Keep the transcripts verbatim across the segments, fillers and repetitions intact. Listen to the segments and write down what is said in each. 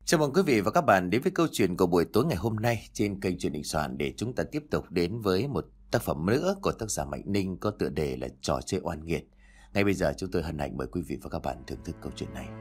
Chào mừng quý vị và các bạn đến với câu chuyện của buổi tối ngày hôm nay trên kênh Truyền hình Soạn, để chúng ta tiếp tục đến với một tác phẩm nữa của tác giả Mạnh Ninh có tựa đề là Trò chơi oan nghiệt. Ngay bây giờ chúng tôi hân hạnh mời quý vị và các bạn thưởng thức câu chuyện này.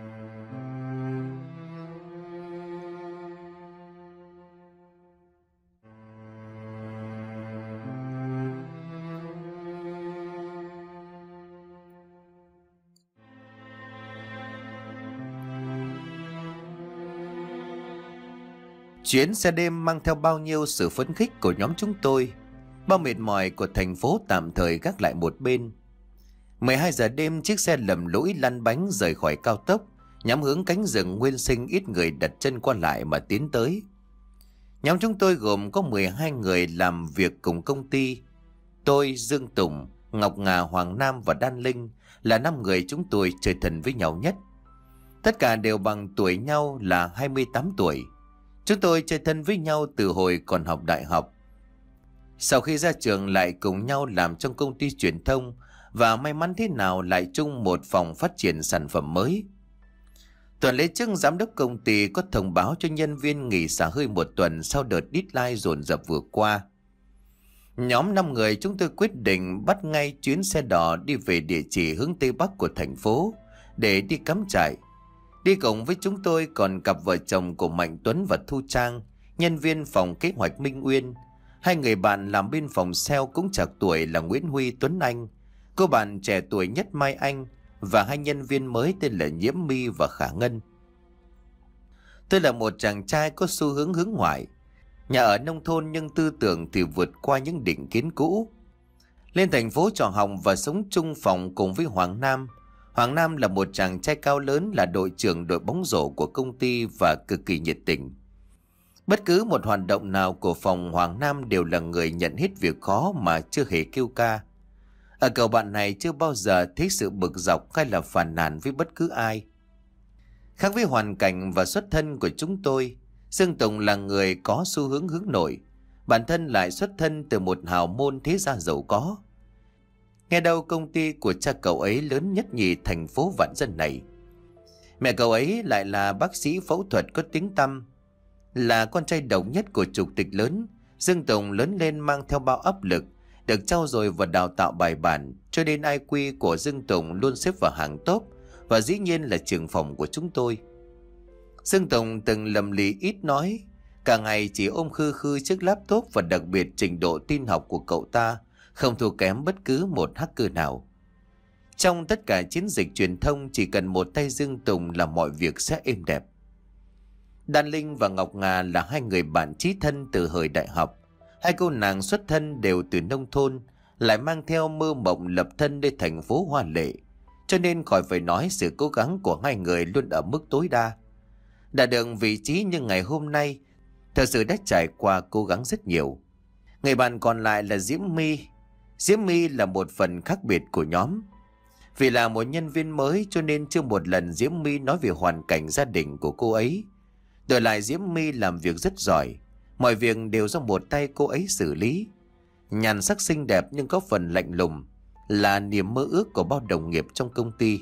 Chuyến xe đêm mang theo bao nhiêu sự phấn khích của nhóm chúng tôi, bao mệt mỏi của thành phố tạm thời gác lại một bên. mười hai giờ đêm, chiếc xe lầm lũi lăn bánh rời khỏi cao tốc, nhắm hướng cánh rừng nguyên sinh ít người đặt chân qua lại mà tiến tới. Nhóm chúng tôi gồm có mười hai người làm việc cùng công ty. Tôi, Dương Tùng, Ngọc Ngà, Hoàng Nam và Đan Linh là năm người chúng tôi chơi thân với nhau nhất. Tất cả đều bằng tuổi nhau là hai mươi tám tuổi. Chúng tôi chơi thân với nhau từ hồi còn học đại học. Sau khi ra trường lại cùng nhau làm trong công ty truyền thông, và may mắn thế nào lại chung một phòng phát triển sản phẩm mới. Tuần lễ trước, giám đốc công ty có thông báo cho nhân viên nghỉ xả hơi một tuần sau đợt deadline dồn dập vừa qua. Nhóm năm người chúng tôi quyết định bắt ngay chuyến xe đỏ đi về địa chỉ hướng Tây Bắc của thành phố để đi cắm trại. Đi cùng với chúng tôi còn cặp vợ chồng của Mạnh Tuấn và Thu Trang, nhân viên phòng kế hoạch Minh Uyên, hai người bạn làm bên phòng sale cũng trạc tuổi là Nguyễn Huy, Tuấn Anh, cô bạn trẻ tuổi nhất Mai Anh, và hai nhân viên mới tên là Nhiễm My và Khả Ngân. Tôi là một chàng trai có xu hướng hướng ngoại, nhà ở nông thôn nhưng tư tưởng thì vượt qua những định kiến cũ. Lên thành phố trọ học và sống chung phòng cùng với Hoàng Nam. Hoàng Nam là một chàng trai cao lớn, là đội trưởng đội bóng rổ của công ty và cực kỳ nhiệt tình. Bất cứ một hoạt động nào của phòng, Hoàng Nam đều là người nhận hết việc khó mà chưa hề kêu ca. Ở cậu bạn này chưa bao giờ thấy sự bực dọc hay là phàn nàn với bất cứ ai. Khác với hoàn cảnh và xuất thân của chúng tôi, Dương Tùng là người có xu hướng hướng nội, bản thân lại xuất thân từ một hào môn thế gia giàu có. Nghe đâu công ty của cha cậu ấy lớn nhất nhì thành phố vạn dân này. Mẹ cậu ấy lại là bác sĩ phẫu thuật có tiếng tăm. Là con trai độc nhất của chủ tịch lớn, Dương Tùng lớn lên mang theo bao áp lực, được trau dồi và đào tạo bài bản, cho nên i kiu của Dương Tùng luôn xếp vào hàng top, và dĩ nhiên là trưởng phòng của chúng tôi. Dương Tùng từng lầm lì ít nói, cả ngày chỉ ôm khư khư chiếc laptop, và đặc biệt trình độ tin học của cậu ta không thua kém bất cứ một hacker nào. Trong tất cả chiến dịch truyền thông, chỉ cần một tay Dương Tùng là mọi việc sẽ êm đẹp. Đan Linh và Ngọc Ngà là hai người bạn chí thân từ thời đại học. Hai cô nàng xuất thân đều từ nông thôn, lại mang theo mơ mộng lập thân đến thành phố hoa lệ, cho nên khỏi phải nói sự cố gắng của hai người luôn ở mức tối đa. Đạt được vị trí như ngày hôm nay, thật sự đã trải qua cố gắng rất nhiều. Người bạn còn lại là Diễm My. Diễm My là một phần khác biệt của nhóm. Vì là một nhân viên mới cho nên chưa một lần Diễm My nói về hoàn cảnh gia đình của cô ấy. Đổi lại Diễm My làm việc rất giỏi, mọi việc đều do một tay cô ấy xử lý. Nhan sắc xinh đẹp nhưng có phần lạnh lùng, là niềm mơ ước của bao đồng nghiệp trong công ty.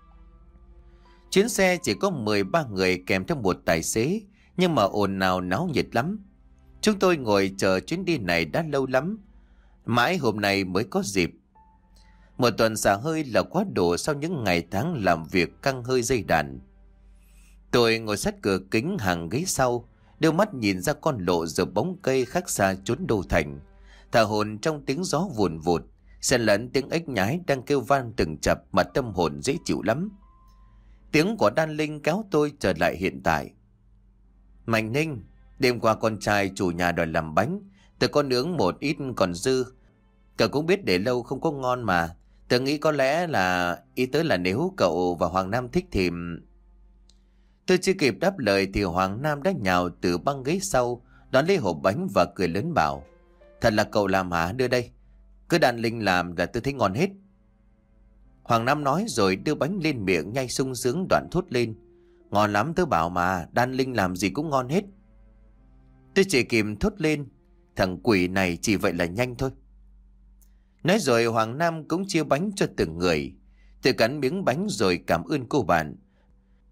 Chuyến xe chỉ có mười ba người kèm theo một tài xế, nhưng mà ồn ào náo nhiệt lắm. Chúng tôi ngồi chờ chuyến đi này đã lâu lắm, mãi hôm nay mới có dịp. Một tuần xả hơi là quá đủ sau những ngày tháng làm việc căng hơi dây đàn. Tôi ngồi sát cửa kính hàng ghế sau, đưa mắt nhìn ra con lộ giữa bóng cây khác xa chốn đô thành, thả hồn trong tiếng gió vùn vụt, xen lẫn tiếng ếch nhái đang kêu vang từng chập mà tâm hồn dễ chịu lắm. Tiếng của Đan Linh kéo tôi trở lại hiện tại. Mạnh Ninh, đêm qua con trai chủ nhà đòi làm bánh, tôi có nướng một ít còn dư. Cậu cũng biết để lâu không có ngon mà. Tôi nghĩ có lẽ là ý tới là nếu cậu và Hoàng Nam thích thì... Tôi chưa kịp đáp lời thì Hoàng Nam đã nhào từ băng ghế sau, đón lấy hộp bánh và cười lớn bảo: Thật là cậu làm hả? Đưa đây. Cứ Đan Linh làm là tôi thấy ngon hết. Hoàng Nam nói rồi đưa bánh lên miệng nhai sung sướng, đoạn thốt lên: Ngon lắm, tớ bảo mà, Đan Linh làm gì cũng ngon hết. Tôi chỉ kịp thốt lên: Thằng quỷ này chỉ vậy là nhanh thôi. Nói rồi Hoàng Nam cũng chia bánh cho từng người. Tôi cắn miếng bánh rồi cảm ơn cô bạn.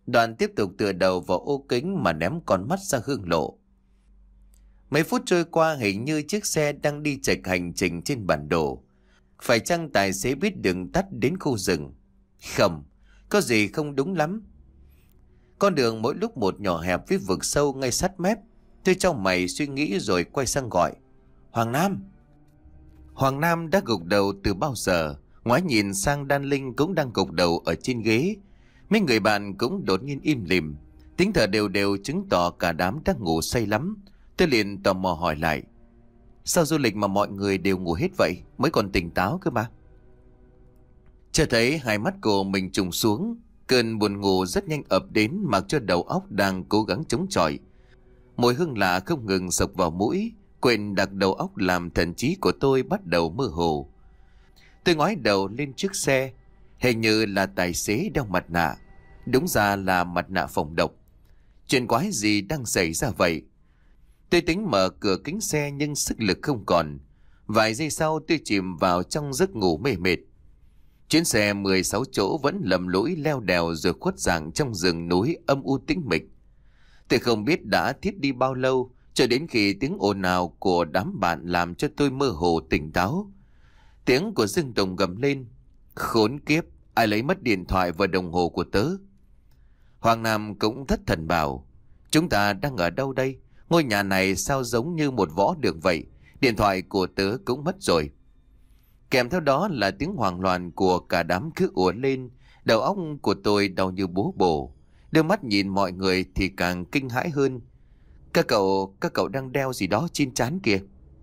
Đoàn tiếp tục tựa đầu vào ô kính mà ném con mắt ra hương lộ. Mấy phút trôi qua hình như chiếc xe đang đi chệch hành trình trên bản đồ. Phải chăng tài xế biết đường tắt đến khu rừng? Không, có gì không đúng lắm. Con đường mỗi lúc một nhỏ hẹp với vực sâu ngay sát mép. Tôi trong mày suy nghĩ rồi quay sang gọi. Hoàng Nam! Hoàng Nam đã gục đầu từ bao giờ. Ngoái nhìn sang Đan Linh cũng đang gục đầu ở trên ghế. Mấy người bạn cũng đột nhiên im lìm. Tiếng thở đều đều chứng tỏ cả đám đang ngủ say lắm. Tôi liền tò mò hỏi lại. Sao du lịch mà mọi người đều ngủ hết vậy? Mới còn tỉnh táo cơ mà. Chưa thấy hai mắt cô mình trùng xuống. Cơn buồn ngủ rất nhanh ập đến, mặc cho đầu óc đang cố gắng chống chọi. Mùi hương lạ không ngừng sộc vào mũi, quên đặt đầu óc làm thần trí của tôi bắt đầu mơ hồ. Tôi ngoái đầu lên chiếc xe, hình như là tài xế đeo mặt nạ. Đúng ra là mặt nạ phòng độc. Chuyện quái gì đang xảy ra vậy? Tôi tính mở cửa kính xe nhưng sức lực không còn. Vài giây sau tôi chìm vào trong giấc ngủ mê mệt. Chuyến xe mười sáu chỗ vẫn lầm lũi leo đèo rồi khuất dạng trong rừng núi âm u tĩnh mịch. Tôi không biết đã thiết đi bao lâu, cho đến khi tiếng ồn ào của đám bạn làm cho tôi mơ hồ tỉnh táo. Tiếng của Dương Tùng gầm lên. Khốn kiếp, ai lấy mất điện thoại và đồng hồ của tớ? Hoàng Nam cũng thất thần bảo. Chúng ta đang ở đâu đây? Ngôi nhà này sao giống như một võ đường vậy? Điện thoại của tớ cũng mất rồi. Kèm theo đó là tiếng hoảng loạn của cả đám cứ ùa lên. Đầu óc của tôi đau như búa bổ. Đưa mắt nhìn mọi người thì càng kinh hãi hơn. Các cậu, các cậu đang đeo gì đó trên trán kìa.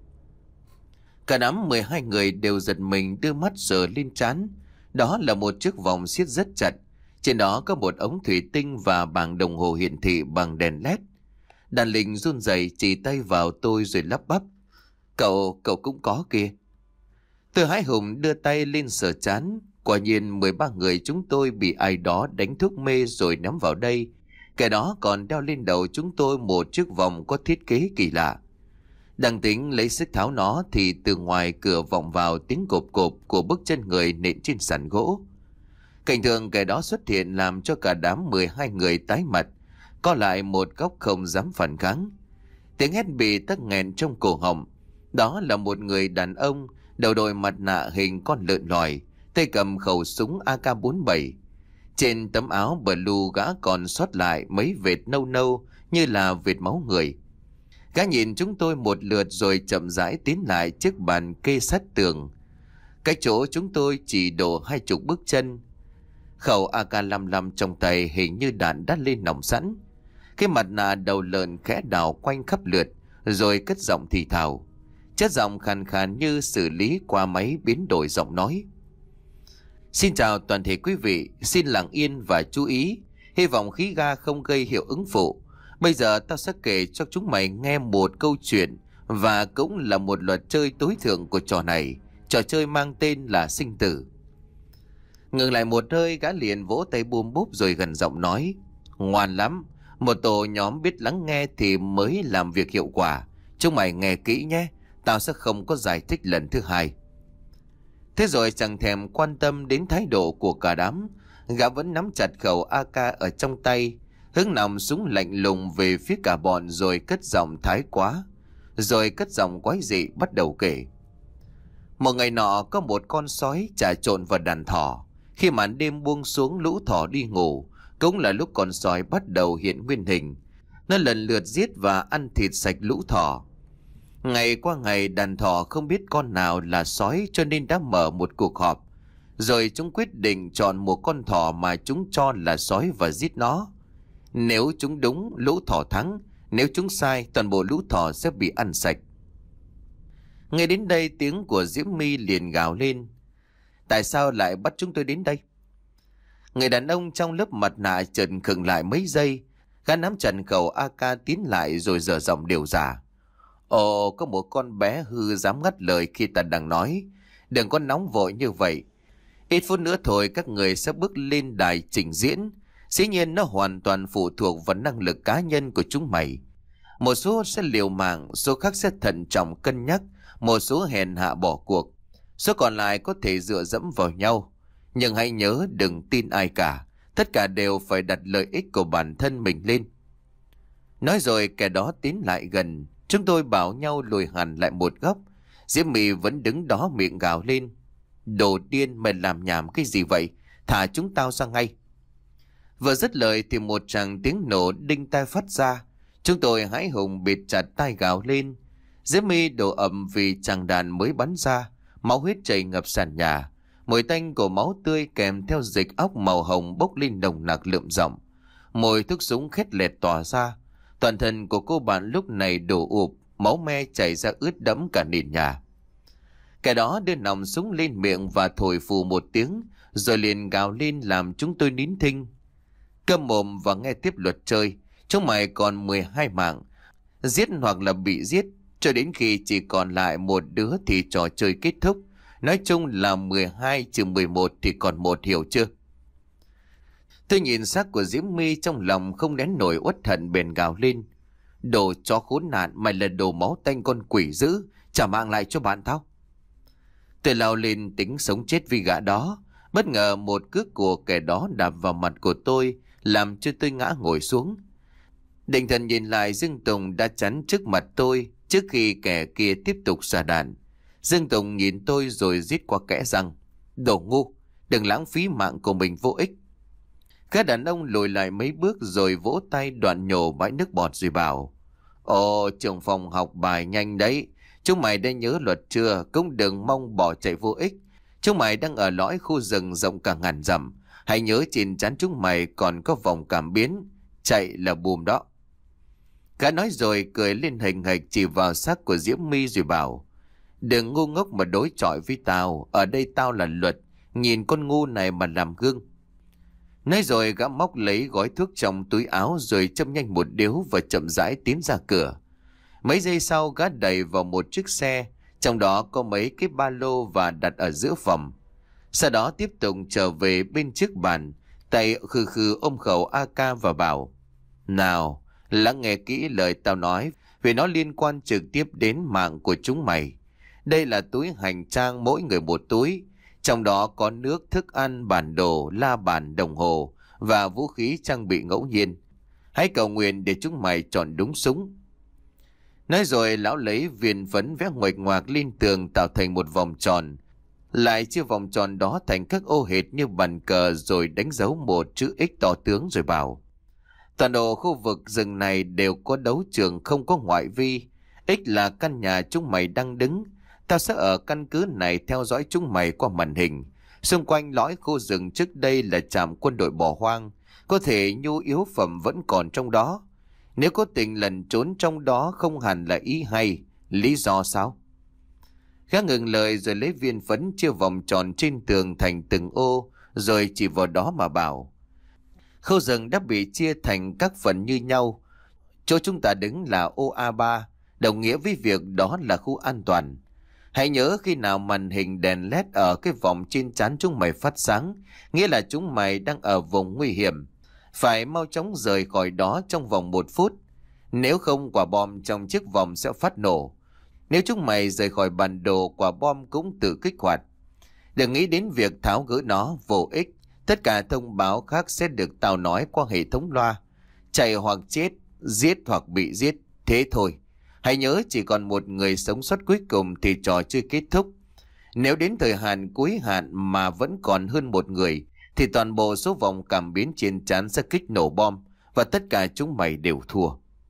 Cả đám mười hai người đều giật mình đưa mắt sờ lên trán. Đó là một chiếc vòng siết rất chặt. Trên đó có một ống thủy tinh và bảng đồng hồ hiển thị bằng đèn led. Đàn Linh run rẩy chỉ tay vào tôi rồi lắp bắp. Cậu, cậu cũng có kìa. Tôi hãi hùng đưa tay lên sờ trán. Quả nhiên mười ba người chúng tôi bị ai đó đánh thuốc mê rồi ném vào đây. Kẻ đó còn đeo lên đầu chúng tôi một chiếc vòng có thiết kế kỳ lạ. Đang tính lấy sức tháo nó thì từ ngoài cửa vọng vào tiếng cộp cộp của bước chân người nện trên sàn gỗ. Cảnh tượng kẻ đó xuất hiện làm cho cả đám mười hai người tái mặt, có lại một góc không dám phản kháng. Tiếng hét bị tắc nghẹn trong cổ họng. Đó là một người đàn ông, đầu đội mặt nạ hình con lợn lòi, tay cầm khẩu súng A K bốn bảy. Trên tấm áo blue gã còn sót lại mấy vệt nâu nâu như là vệt máu người. Gã nhìn chúng tôi một lượt rồi chậm rãi tiến lại chiếc bàn kê sát tường. Cái chỗ chúng tôi chỉ đổ hai chục bước chân. Khẩu A K năm lăm trong tay hình như đạn đã lên nòng sẵn. Cái mặt nạ đầu lợn khẽ đảo quanh khắp lượt rồi cất giọng thì thào. Chất giọng khàn khàn như xử lý qua máy biến đổi giọng nói. Xin chào toàn thể quý vị, xin lặng yên và chú ý. Hy vọng khí ga không gây hiệu ứng phụ. Bây giờ tao sẽ kể cho chúng mày nghe một câu chuyện và cũng là một luật chơi tối thượng của trò này. Trò chơi mang tên là sinh tử. Ngừng lại một hơi, gã liền vỗ tay bùm búp rồi gần giọng nói. Ngoan lắm, một tổ nhóm biết lắng nghe thì mới làm việc hiệu quả. Chúng mày nghe kỹ nhé, tao sẽ không có giải thích lần thứ hai. Thế rồi chẳng thèm quan tâm đến thái độ của cả đám, gã vẫn nắm chặt khẩu A K ở trong tay, hướng nòng súng lạnh lùng về phía cả bọn rồi cất giọng thái quá, rồi cất giọng quái dị bắt đầu kể. Một ngày nọ có một con sói trà trộn vào đàn thỏ. Khi màn đêm buông xuống lũ thỏ đi ngủ, cũng là lúc con sói bắt đầu hiện nguyên hình. Nó lần lượt giết và ăn thịt sạch lũ thỏ. Ngày qua ngày đàn thỏ không biết con nào là sói cho nên đã mở một cuộc họp. Rồi chúng quyết định chọn một con thỏ mà chúng cho là sói và giết nó. Nếu chúng đúng, lũ thỏ thắng. Nếu chúng sai, toàn bộ lũ thỏ sẽ bị ăn sạch. Nghe đến đây tiếng của Diễm My liền gào lên. Tại sao lại bắt chúng tôi đến đây? Người đàn ông trong lớp mặt nạ chợt khựng lại mấy giây. Gã nắm chặt khẩu A K tiến lại rồi dở giọng điều giả. Ồ, có một con bé hư dám ngắt lời khi ta đang nói. Đừng có nóng vội như vậy. Ít phút nữa thôi các người sẽ bước lên đài trình diễn. Dĩ nhiên nó hoàn toàn phụ thuộc vào năng lực cá nhân của chúng mày. Một số sẽ liều mạng, số khác sẽ thận trọng cân nhắc, một số hèn hạ bỏ cuộc. Số còn lại có thể dựa dẫm vào nhau. Nhưng hãy nhớ đừng tin ai cả. tất cả đều phải đặt lợi ích của bản thân mình lên. Nói rồi kẻ đó tiến lại gần, chúng tôi bảo nhau lùi hẳn lại một góc. Diễm My vẫn đứng đó miệng gào lên: "Đồ điên, mày làm nhảm cái gì vậy? Thả chúng tao ra ngay!" Vừa dứt lời thì một tràng tiếng nổ đinh tai phát ra. Chúng tôi hãi hùng bịt chặt tai gào lên. Diễm My đổ ầm vì tràng đạn mới bắn ra, máu huyết chảy ngập sàn nhà. Mùi tanh của máu tươi kèm theo dịch óc màu hồng bốc lên nồng nặc lượm giọng. Mùi thuốc súng khét lẹt tỏa ra. Toàn thân của cô bạn lúc này đổ ụp, máu me chảy ra ướt đẫm cả nền nhà. Kẻ đó đưa nòng súng lên miệng và thổi phù một tiếng, rồi liền gào lên làm chúng tôi nín thinh. Câm mồm và nghe tiếp luật chơi. Chúng mày còn mười hai mạng, giết hoặc là bị giết, cho đến khi chỉ còn lại một đứa thì trò chơi kết thúc. Nói chung là mười hai trừ mười một thì còn một, hiểu chưa? Tôi nhìn xác của Diễm My, trong lòng không nén nổi uất hận, bèn gào lên: "Đồ chó khốn nạn, mày là đồ máu tanh con quỷ dữ, trả mạng lại cho bạn tao!" Tôi lao lên tính sống chết vì gã đó. Bất ngờ một cước của kẻ đó đạp vào mặt của tôi, làm cho tôi ngã ngồi xuống. Định thần nhìn lại, Dương Tùng đã chắn trước mặt tôi trước khi kẻ kia tiếp tục xả đạn. Dương Tùng nhìn tôi rồi rít qua kẽ răng: "Đồ ngu, đừng lãng phí mạng của mình vô ích." Các đàn ông lùi lại mấy bước rồi vỗ tay đoạn nhổ bãi nước bọt rồi bảo: "Ồ, trưởng phòng học bài nhanh đấy. Chúng mày đã nhớ luật chưa? Cũng đừng mong bỏ chạy vô ích. Chúng mày đang ở lõi khu rừng rộng cả ngàn dặm. Hãy nhớ trên trán chúng mày còn có vòng cảm biến. Chạy là bùm đó." Gã nói rồi cười lên hình hạch chỉ vào xác của Diễm My rồi bảo: "Đừng ngu ngốc mà đối chọi với tao. Ở đây tao là luật. Nhìn con ngu này mà làm gương." Nói rồi gã móc lấy gói thuốc trong túi áo rồi châm nhanh một điếu và chậm rãi tiến ra cửa. Mấy giây sau gã đẩy vào một chiếc xe, trong đó có mấy cái ba lô và đặt ở giữa phòng. Sau đó tiếp tục trở về bên trước bàn, tay khư khư ôm khẩu a ca và bảo: "Nào, lắng nghe kỹ lời tao nói, vì nó liên quan trực tiếp đến mạng của chúng mày. Đây là túi hành trang, mỗi người một túi. Trong đó có nước, thức ăn, bản đồ, la bàn, đồng hồ và vũ khí trang bị ngẫu nhiên. Hãy cầu nguyện để chúng mày chọn đúng súng." Nói rồi lão lấy viên phấn vẽ nguệch ngoạc lên tường tạo thành một vòng tròn, lại chia vòng tròn đó thành các ô hệt như bàn cờ rồi đánh dấu một chữ X to tướng rồi bảo: "Toàn bộ khu vực rừng này đều có đấu trường, không có ngoại vi. X là căn nhà chúng mày đang đứng. Tao sẽ ở căn cứ này theo dõi chúng mày qua màn hình. Xung quanh lõi khu rừng trước đây là trạm quân đội bỏ hoang. Có thể nhu yếu phẩm vẫn còn trong đó. Nếu có tình lẩn trốn trong đó không hẳn là ý hay. Lý do sao?" Gã ngừng lời rồi lấy viên phấn chia vòng tròn trên tường thành từng ô, rồi chỉ vào đó mà bảo: "Khu rừng đã bị chia thành các phần như nhau. Chỗ chúng ta đứng là ô a ba, đồng nghĩa với việc đó là khu an toàn. Hãy nhớ khi nào màn hình đèn led ở cái vòng trên trán chúng mày phát sáng, nghĩa là chúng mày đang ở vùng nguy hiểm. Phải mau chóng rời khỏi đó trong vòng một phút. Nếu không, quả bom trong chiếc vòng sẽ phát nổ. Nếu chúng mày rời khỏi bản đồ, quả bom cũng tự kích hoạt. Đừng nghĩ đến việc tháo gỡ nó, vô ích. Tất cả thông báo khác sẽ được tao nói qua hệ thống loa. Chạy hoặc chết, giết hoặc bị giết, thế thôi. Hãy nhớ chỉ còn một người sống sót cuối cùng thì trò chơi kết thúc. Nếu đến thời hạn cuối hạn mà vẫn còn hơn một người, thì toàn bộ số vòng cảm biến trên trán sẽ kích nổ bom và tất cả chúng mày đều thua."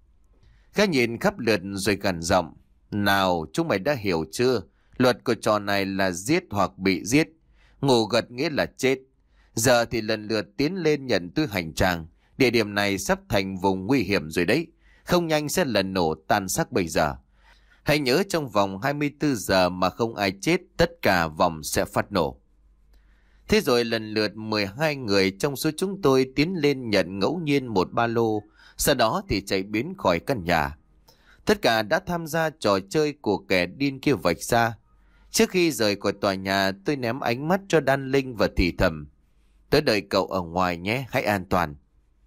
Gã nhìn khắp lượt rồi gằn giọng: "Nào, chúng mày đã hiểu chưa? Luật của trò này là giết hoặc bị giết. Ngủ gật nghĩa là chết. Giờ thì lần lượt tiến lên nhận túi hành trang. Địa điểm này sắp thành vùng nguy hiểm rồi đấy. Không nhanh sẽ lần nổ tan xác bây giờ. Hãy nhớ trong vòng hai mươi tư giờ mà không ai chết, tất cả vòng sẽ phát nổ." Thế rồi lần lượt mười hai người trong số chúng tôi tiến lên nhận ngẫu nhiên một ba lô, sau đó thì chạy biến khỏi căn nhà. Tất cả đã tham gia trò chơi của kẻ điên kia vạch ra. Trước khi rời khỏi tòa nhà, tôi ném ánh mắt cho Đan Linh và thì thầm: "Tớ đợi cậu ở ngoài nhé, hãy an toàn."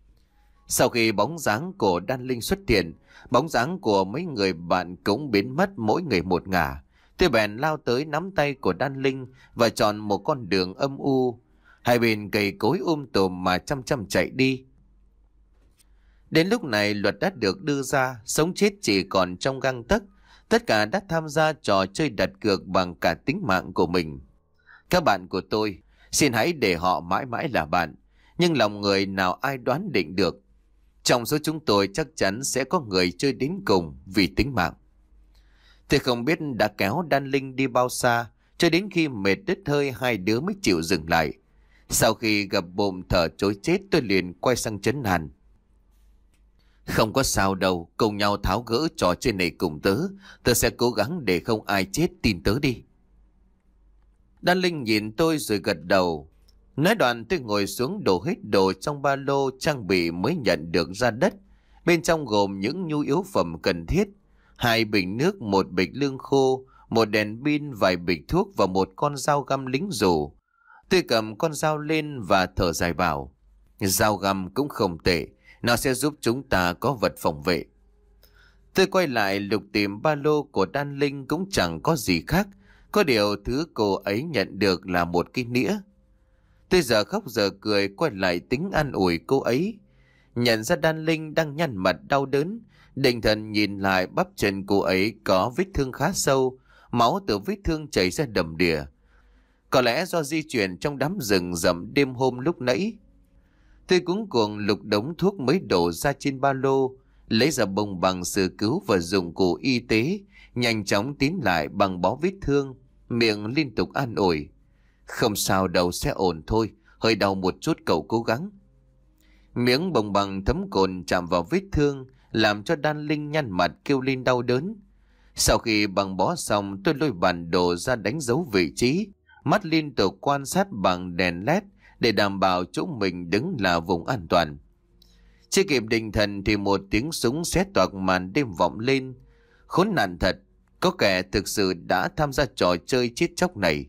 Sau khi bóng dáng của Đan Linh xuất hiện, bóng dáng của mấy người bạn cũng biến mất mỗi người một ngả. Tôi bèn lao tới nắm tay của Đan Linh và chọn một con đường âm u. Hai bên cây cối um tùm mà chăm chăm chạy đi. Đến lúc này luật đã được đưa ra, sống chết chỉ còn trong gang tấc. Tất cả đã tham gia trò chơi đặt cược bằng cả tính mạng của mình. Các bạn của tôi, xin hãy để họ mãi mãi là bạn. Nhưng lòng người nào ai đoán định được. Trong số chúng tôi chắc chắn sẽ có người chơi đến cùng vì tính mạng. Tôi không biết đã kéo Đan Linh đi bao xa, cho đến khi mệt đứt hơi hai đứa mới chịu dừng lại. Sau khi gặp bụng thở trối chết, tôi liền quay sang trấn an. Không có sao đâu, cùng nhau tháo gỡ trò chơi này cùng tớ. Tớ sẽ cố gắng để không ai chết, tin tớ đi. Đan Linh nhìn tôi rồi gật đầu. Nói đoạn tôi ngồi xuống đổ hết đồ trong ba lô trang bị mới nhận được ra đất. Bên trong gồm những nhu yếu phẩm cần thiết. Hai bình nước, một bịch lương khô, một đèn pin, vài bịch thuốc và một con dao găm lính rủ. Tôi cầm con dao lên và thở dài vào. Dao găm cũng không tệ, nó sẽ giúp chúng ta có vật phòng vệ. Tôi quay lại lục tìm ba lô của Đan Linh cũng chẳng có gì khác. Có điều thứ cô ấy nhận được là một cái nĩa. Tôi giờ khóc giờ cười quay lại tính an ủi cô ấy. Nhận ra Đan Linh đang nhăn mặt đau đớn. Định thần nhìn lại bắp chân cô ấy có vết thương khá sâu. Máu từ vết thương chảy ra đầm đìa. Có lẽ do di chuyển trong đám rừng rậm đêm hôm lúc nãy. Tôi cuống cuồng lục đống thuốc mới đổ ra trên ba lô. Lấy ra bông bằng sơ cứu và dụng cụ y tế. Nhanh chóng tín lại bằng bó vết thương. Miệng liên tục an ủi. Không sao đâu, sẽ ổn thôi. Hơi đau một chút cậu cố gắng. Miếng bông bằng thấm cồn chạm vào vết thương, làm cho Đan Linh nhăn mặt kêu lên đau đớn. Sau khi băng bó xong, tôi lôi bản đồ ra đánh dấu vị trí. Mắt liên tục quan sát bằng đèn led để đảm bảo chỗ mình đứng là vùng an toàn. Chưa kịp định thần thì một tiếng súng xé toạc màn đêm vọng lên. Khốn nạn thật, có kẻ thực sự đã tham gia trò chơi chết chóc này.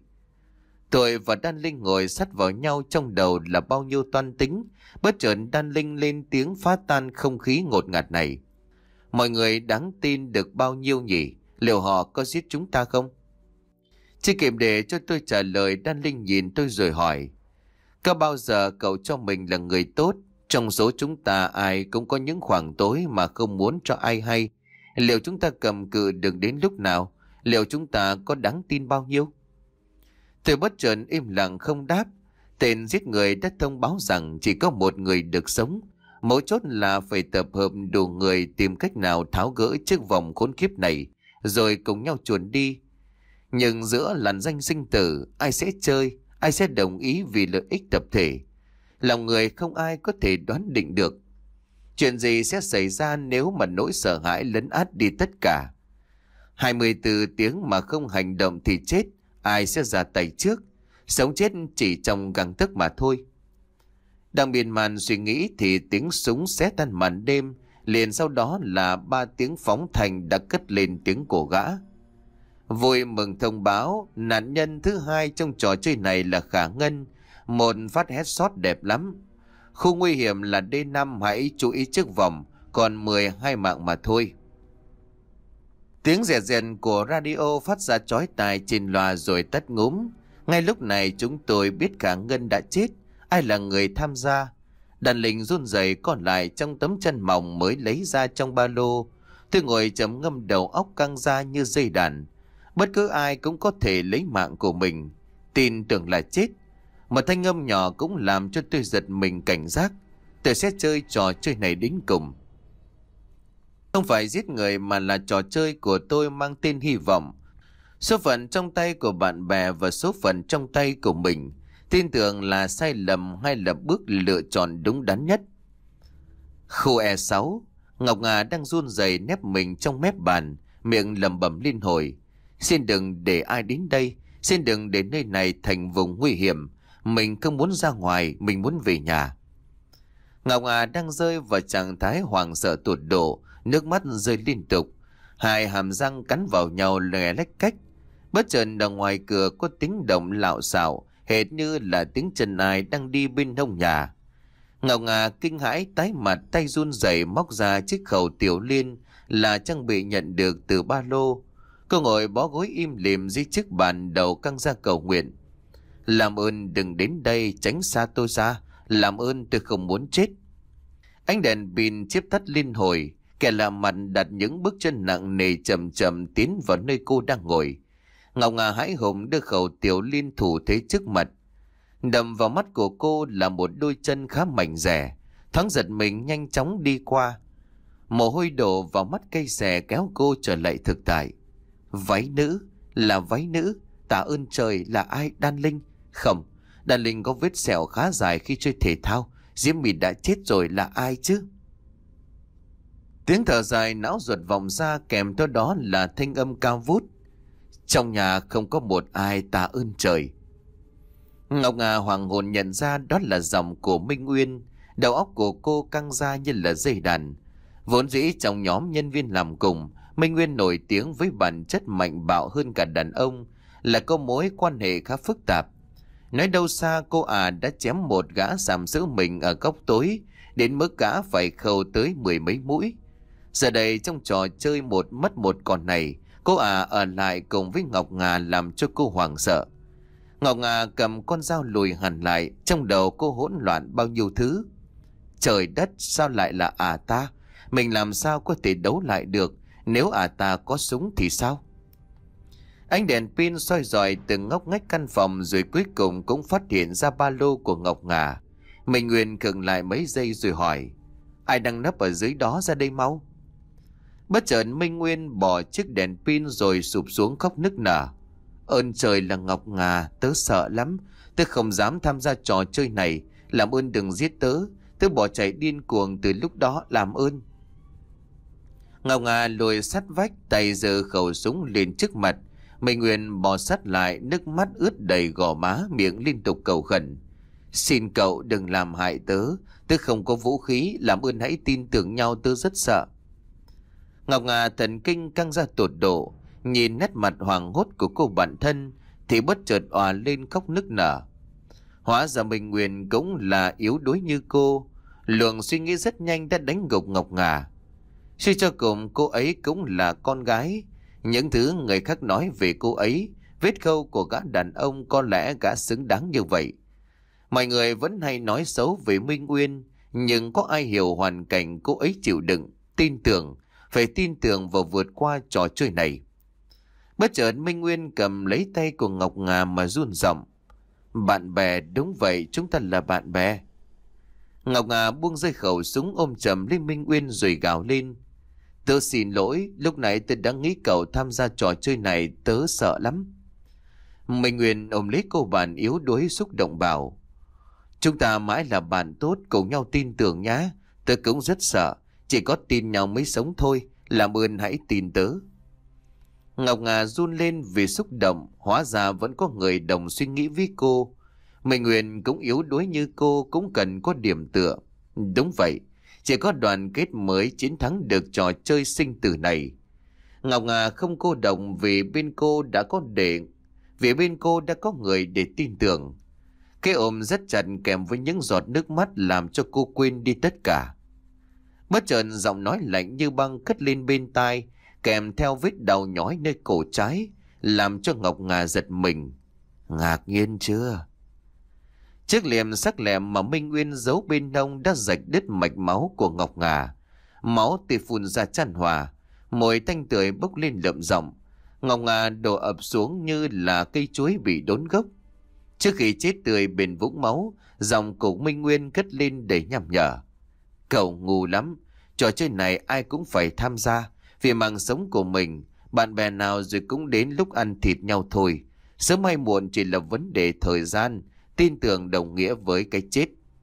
Tôi và Đan Linh ngồi sát vào nhau, trong đầu là bao nhiêu toan tính. Bất chợt Đan Linh lên tiếng phá tan không khí ngột ngạt này. Mọi người đáng tin được bao nhiêu nhỉ? Liệu họ có giết chúng ta không? Chưa kịp để cho tôi trả lời, Đan Linh nhìn tôi rồi hỏi. Có bao giờ cậu cho mình là người tốt? Trong số chúng ta ai cũng có những khoảng tối mà không muốn cho ai hay. Liệu chúng ta cầm cự được đến lúc nào? Liệu chúng ta có đáng tin bao nhiêu? Tôi bất chợt im lặng không đáp. Tên giết người đã thông báo rằng chỉ có một người được sống. Mấu chốt là phải tập hợp đủ người tìm cách nào tháo gỡ chiếc vòng khốn kiếp này, rồi cùng nhau chuồn đi. Nhưng giữa làn danh sinh tử, ai sẽ chơi, ai sẽ đồng ý vì lợi ích tập thể? Lòng người không ai có thể đoán định được. Chuyện gì sẽ xảy ra nếu mà nỗi sợ hãi lấn át đi tất cả? hai mươi tư tiếng mà không hành động thì chết, ai sẽ ra tay trước? Sống chết chỉ trong gang tấc mà thôi. Đang miên man suy nghĩ thì tiếng súng xé tan màn đêm, liền sau đó là ba tiếng phóng thanh đã cất lên tiếng của gã. Vui mừng thông báo nạn nhân thứ hai trong trò chơi này là Khả Ngân, một phát headshot đẹp lắm. Khu nguy hiểm là D năm, hãy chú ý trước vòng, còn mười hai mạng mà thôi. Tiếng rè rèn của radio phát ra chói tai trên loa rồi tắt ngúm. Ngay lúc này chúng tôi biết Khả Ngân đã chết. Ai là người tham gia? Đàn Linh run rẩy còn lại trong tấm chân mỏng mới lấy ra trong ba lô. Tôi ngồi chấm ngâm, đầu óc căng ra như dây đàn. Bất cứ ai cũng có thể lấy mạng của mình. Tin tưởng là chết. Một thanh âm nhỏ cũng làm cho tôi giật mình cảnh giác. Tôi sẽ chơi trò chơi này đến cùng. Không phải giết người mà là trò chơi của tôi mang tên hy vọng. Số phận trong tay của bạn bè và số phận trong tay của mình. Tin tưởng là sai lầm hay là bước lựa chọn đúng đắn nhất. Khu E sáu, Ngọc Ngà đang run rẩy nép mình trong mép bàn, miệng lẩm bẩm liên hồi. Xin đừng để ai đến đây, xin đừng để nơi này thành vùng nguy hiểm. Mình không muốn ra ngoài, mình muốn về nhà. Ngọc Ngà đang rơi vào trạng thái hoảng sợ tột độ, nước mắt rơi liên tục. Hai hàm răng cắn vào nhau lè lách cách. Bất chợt ở ngoài cửa có tiếng động lạo xạo, hệt như là tiếng chân ai đang đi bên hông nhà. Ngọc Ngà kinh hãi tái mặt, tay run rẩy móc ra chiếc khẩu tiểu liên là trang bị nhận được từ ba lô. Cô ngồi bó gối im lìm dưới chiếc bàn, đầu căng ra cầu nguyện. Làm ơn đừng đến đây, tránh xa tôi ra. Làm ơn, tôi không muốn chết. Ánh đèn pin chớp tắt liên hồi. Kẻ lạ mặt đặt những bước chân nặng nề chậm chậm tiến vào nơi cô đang ngồi. Ngọc Ngà hãi hùng đưa khẩu tiểu liên thủ thế trước mặt. Đầm vào mắt của cô là một đôi chân khá mảnh dẻ. Thoáng giật mình nhanh chóng đi qua. Mồ hôi đổ vào mắt cây xè kéo cô trở lại thực tại. Váy nữ, là váy nữ. Tạ ơn trời, là ai? Đan Linh? Không, Đan Linh có vết sẹo khá dài khi chơi thể thao. Diễm My đã chết rồi, là ai chứ? Tiếng thở dài não ruột vọng ra, kèm theo đó là thanh âm cao vút. Trong nhà không có một ai, tạ ơn trời. Ngọc Ngà hoàng hồn nhận ra đó là giọng của Minh Uyên. Đầu óc của cô căng ra như là dây đàn. Vốn dĩ trong nhóm nhân viên làm cùng, Minh Uyên nổi tiếng với bản chất mạnh bạo hơn cả đàn ông, là có mối quan hệ khá phức tạp. Nói đâu xa, cô à đã chém một gã sàm sỡ mình ở góc tối, đến mức gã phải khâu tới mười mấy mũi. Giờ đây trong trò chơi một mất một còn này, cô à ở lại cùng với Ngọc Ngà làm cho cô hoảng sợ. Ngọc Ngà cầm con dao lùi hẳn lại, trong đầu cô hỗn loạn bao nhiêu thứ. Trời đất, sao lại là à ta? Mình làm sao có thể đấu lại được? Nếu à ta có súng thì sao? Ánh đèn pin soi rọi từng ngóc ngách căn phòng, rồi cuối cùng cũng phát hiện ra ba lô của Ngọc Ngà. Minh Nguyên khựng lại mấy giây rồi hỏi: ai đang nấp ở dưới đó, ra đây mau. Bất chợt Minh Nguyên bỏ chiếc đèn pin rồi sụp xuống khóc nức nở. Ơn trời, là Ngọc Ngà, tớ sợ lắm. Tớ không dám tham gia trò chơi này. Làm ơn đừng giết tớ. Tớ bỏ chạy điên cuồng từ lúc đó, làm ơn. Ngọc Ngà lùi sát vách, tay giơ khẩu súng lên trước mặt. Minh Nguyên bò sát lại, nước mắt ướt đầy gò má, miệng liên tục cầu khẩn: xin cậu đừng làm hại tớ. Tớ không có vũ khí, làm ơn hãy tin tưởng nhau, tớ rất sợ. Ngọc Ngà thần kinh căng ra tột độ, nhìn nét mặt hoảng hốt của cô bạn thân thì bất chợt òa lên khóc nức nở. Hóa ra Minh Nguyên cũng là yếu đuối như cô. Luồng suy nghĩ rất nhanh đã đánh gục Ngọc Ngà. Suy cho cùng, cô ấy cũng là con gái. Những thứ người khác nói về cô ấy, vết khâu của gã đàn ông, có lẽ gã xứng đáng như vậy. Mọi người vẫn hay nói xấu về Minh Nguyên, nhưng có ai hiểu hoàn cảnh cô ấy chịu đựng, tin tưởng, phải tin tưởng và vượt qua trò chơi này. Bất chợt Minh Nguyên cầm lấy tay của Ngọc Ngà mà run giọng: bạn bè, đúng vậy, chúng ta là bạn bè. Ngọc Ngà buông rơi khẩu súng, ôm chầm lấy Minh Nguyên rồi gào lên: tớ xin lỗi, lúc nãy tớ đã nghĩ cậu tham gia trò chơi này, tớ sợ lắm. Minh Nguyên ôm lấy cô bạn yếu đuối, xúc động bảo: chúng ta mãi là bạn tốt, cùng nhau tin tưởng nhá. Tớ cũng rất sợ, chỉ có tin nhau mới sống thôi, làm ơn hãy tin tớ. Ngọc Ngà run lên vì xúc động, hóa ra vẫn có người đồng suy nghĩ với cô. Minh Nguyên cũng yếu đuối như cô, cũng cần có điểm tựa. Đúng vậy, chỉ có đoàn kết mới chiến thắng được trò chơi sinh tử này. Ngọc Ngà không cô độc vì bên cô đã có để, vì bên cô đã có người để tin tưởng. Cái ôm rất chặt kèm với những giọt nước mắt làm cho cô quên đi tất cả. Bất chợt giọng nói lạnh như băng cất lên bên tai, kèm theo vết đau nhói nơi cổ trái, làm cho Ngọc Ngà giật mình. Ngạc nhiên chưa? Chiếc liềm sắc lẹm mà Minh Nguyên giấu bên hông đã rạch đứt mạch máu của Ngọc Ngà. Máu thì phun ra chan hòa, mùi tanh tưởi bốc lên lợm giọng. Ngọc Ngà đổ ập xuống như là cây chuối bị đốn gốc. Trước khi chết tươi bên vũng máu, giọng của Minh Nguyên cất lên đầy nhằm nhở: cậu ngu lắm, trò chơi này ai cũng phải tham gia, vì mạng sống của mình. Bạn bè nào rồi cũng đến lúc ăn thịt nhau thôi. Sớm hay muộn chỉ là vấn đề thời gian. Tin tưởng đồng nghĩa với cái chết.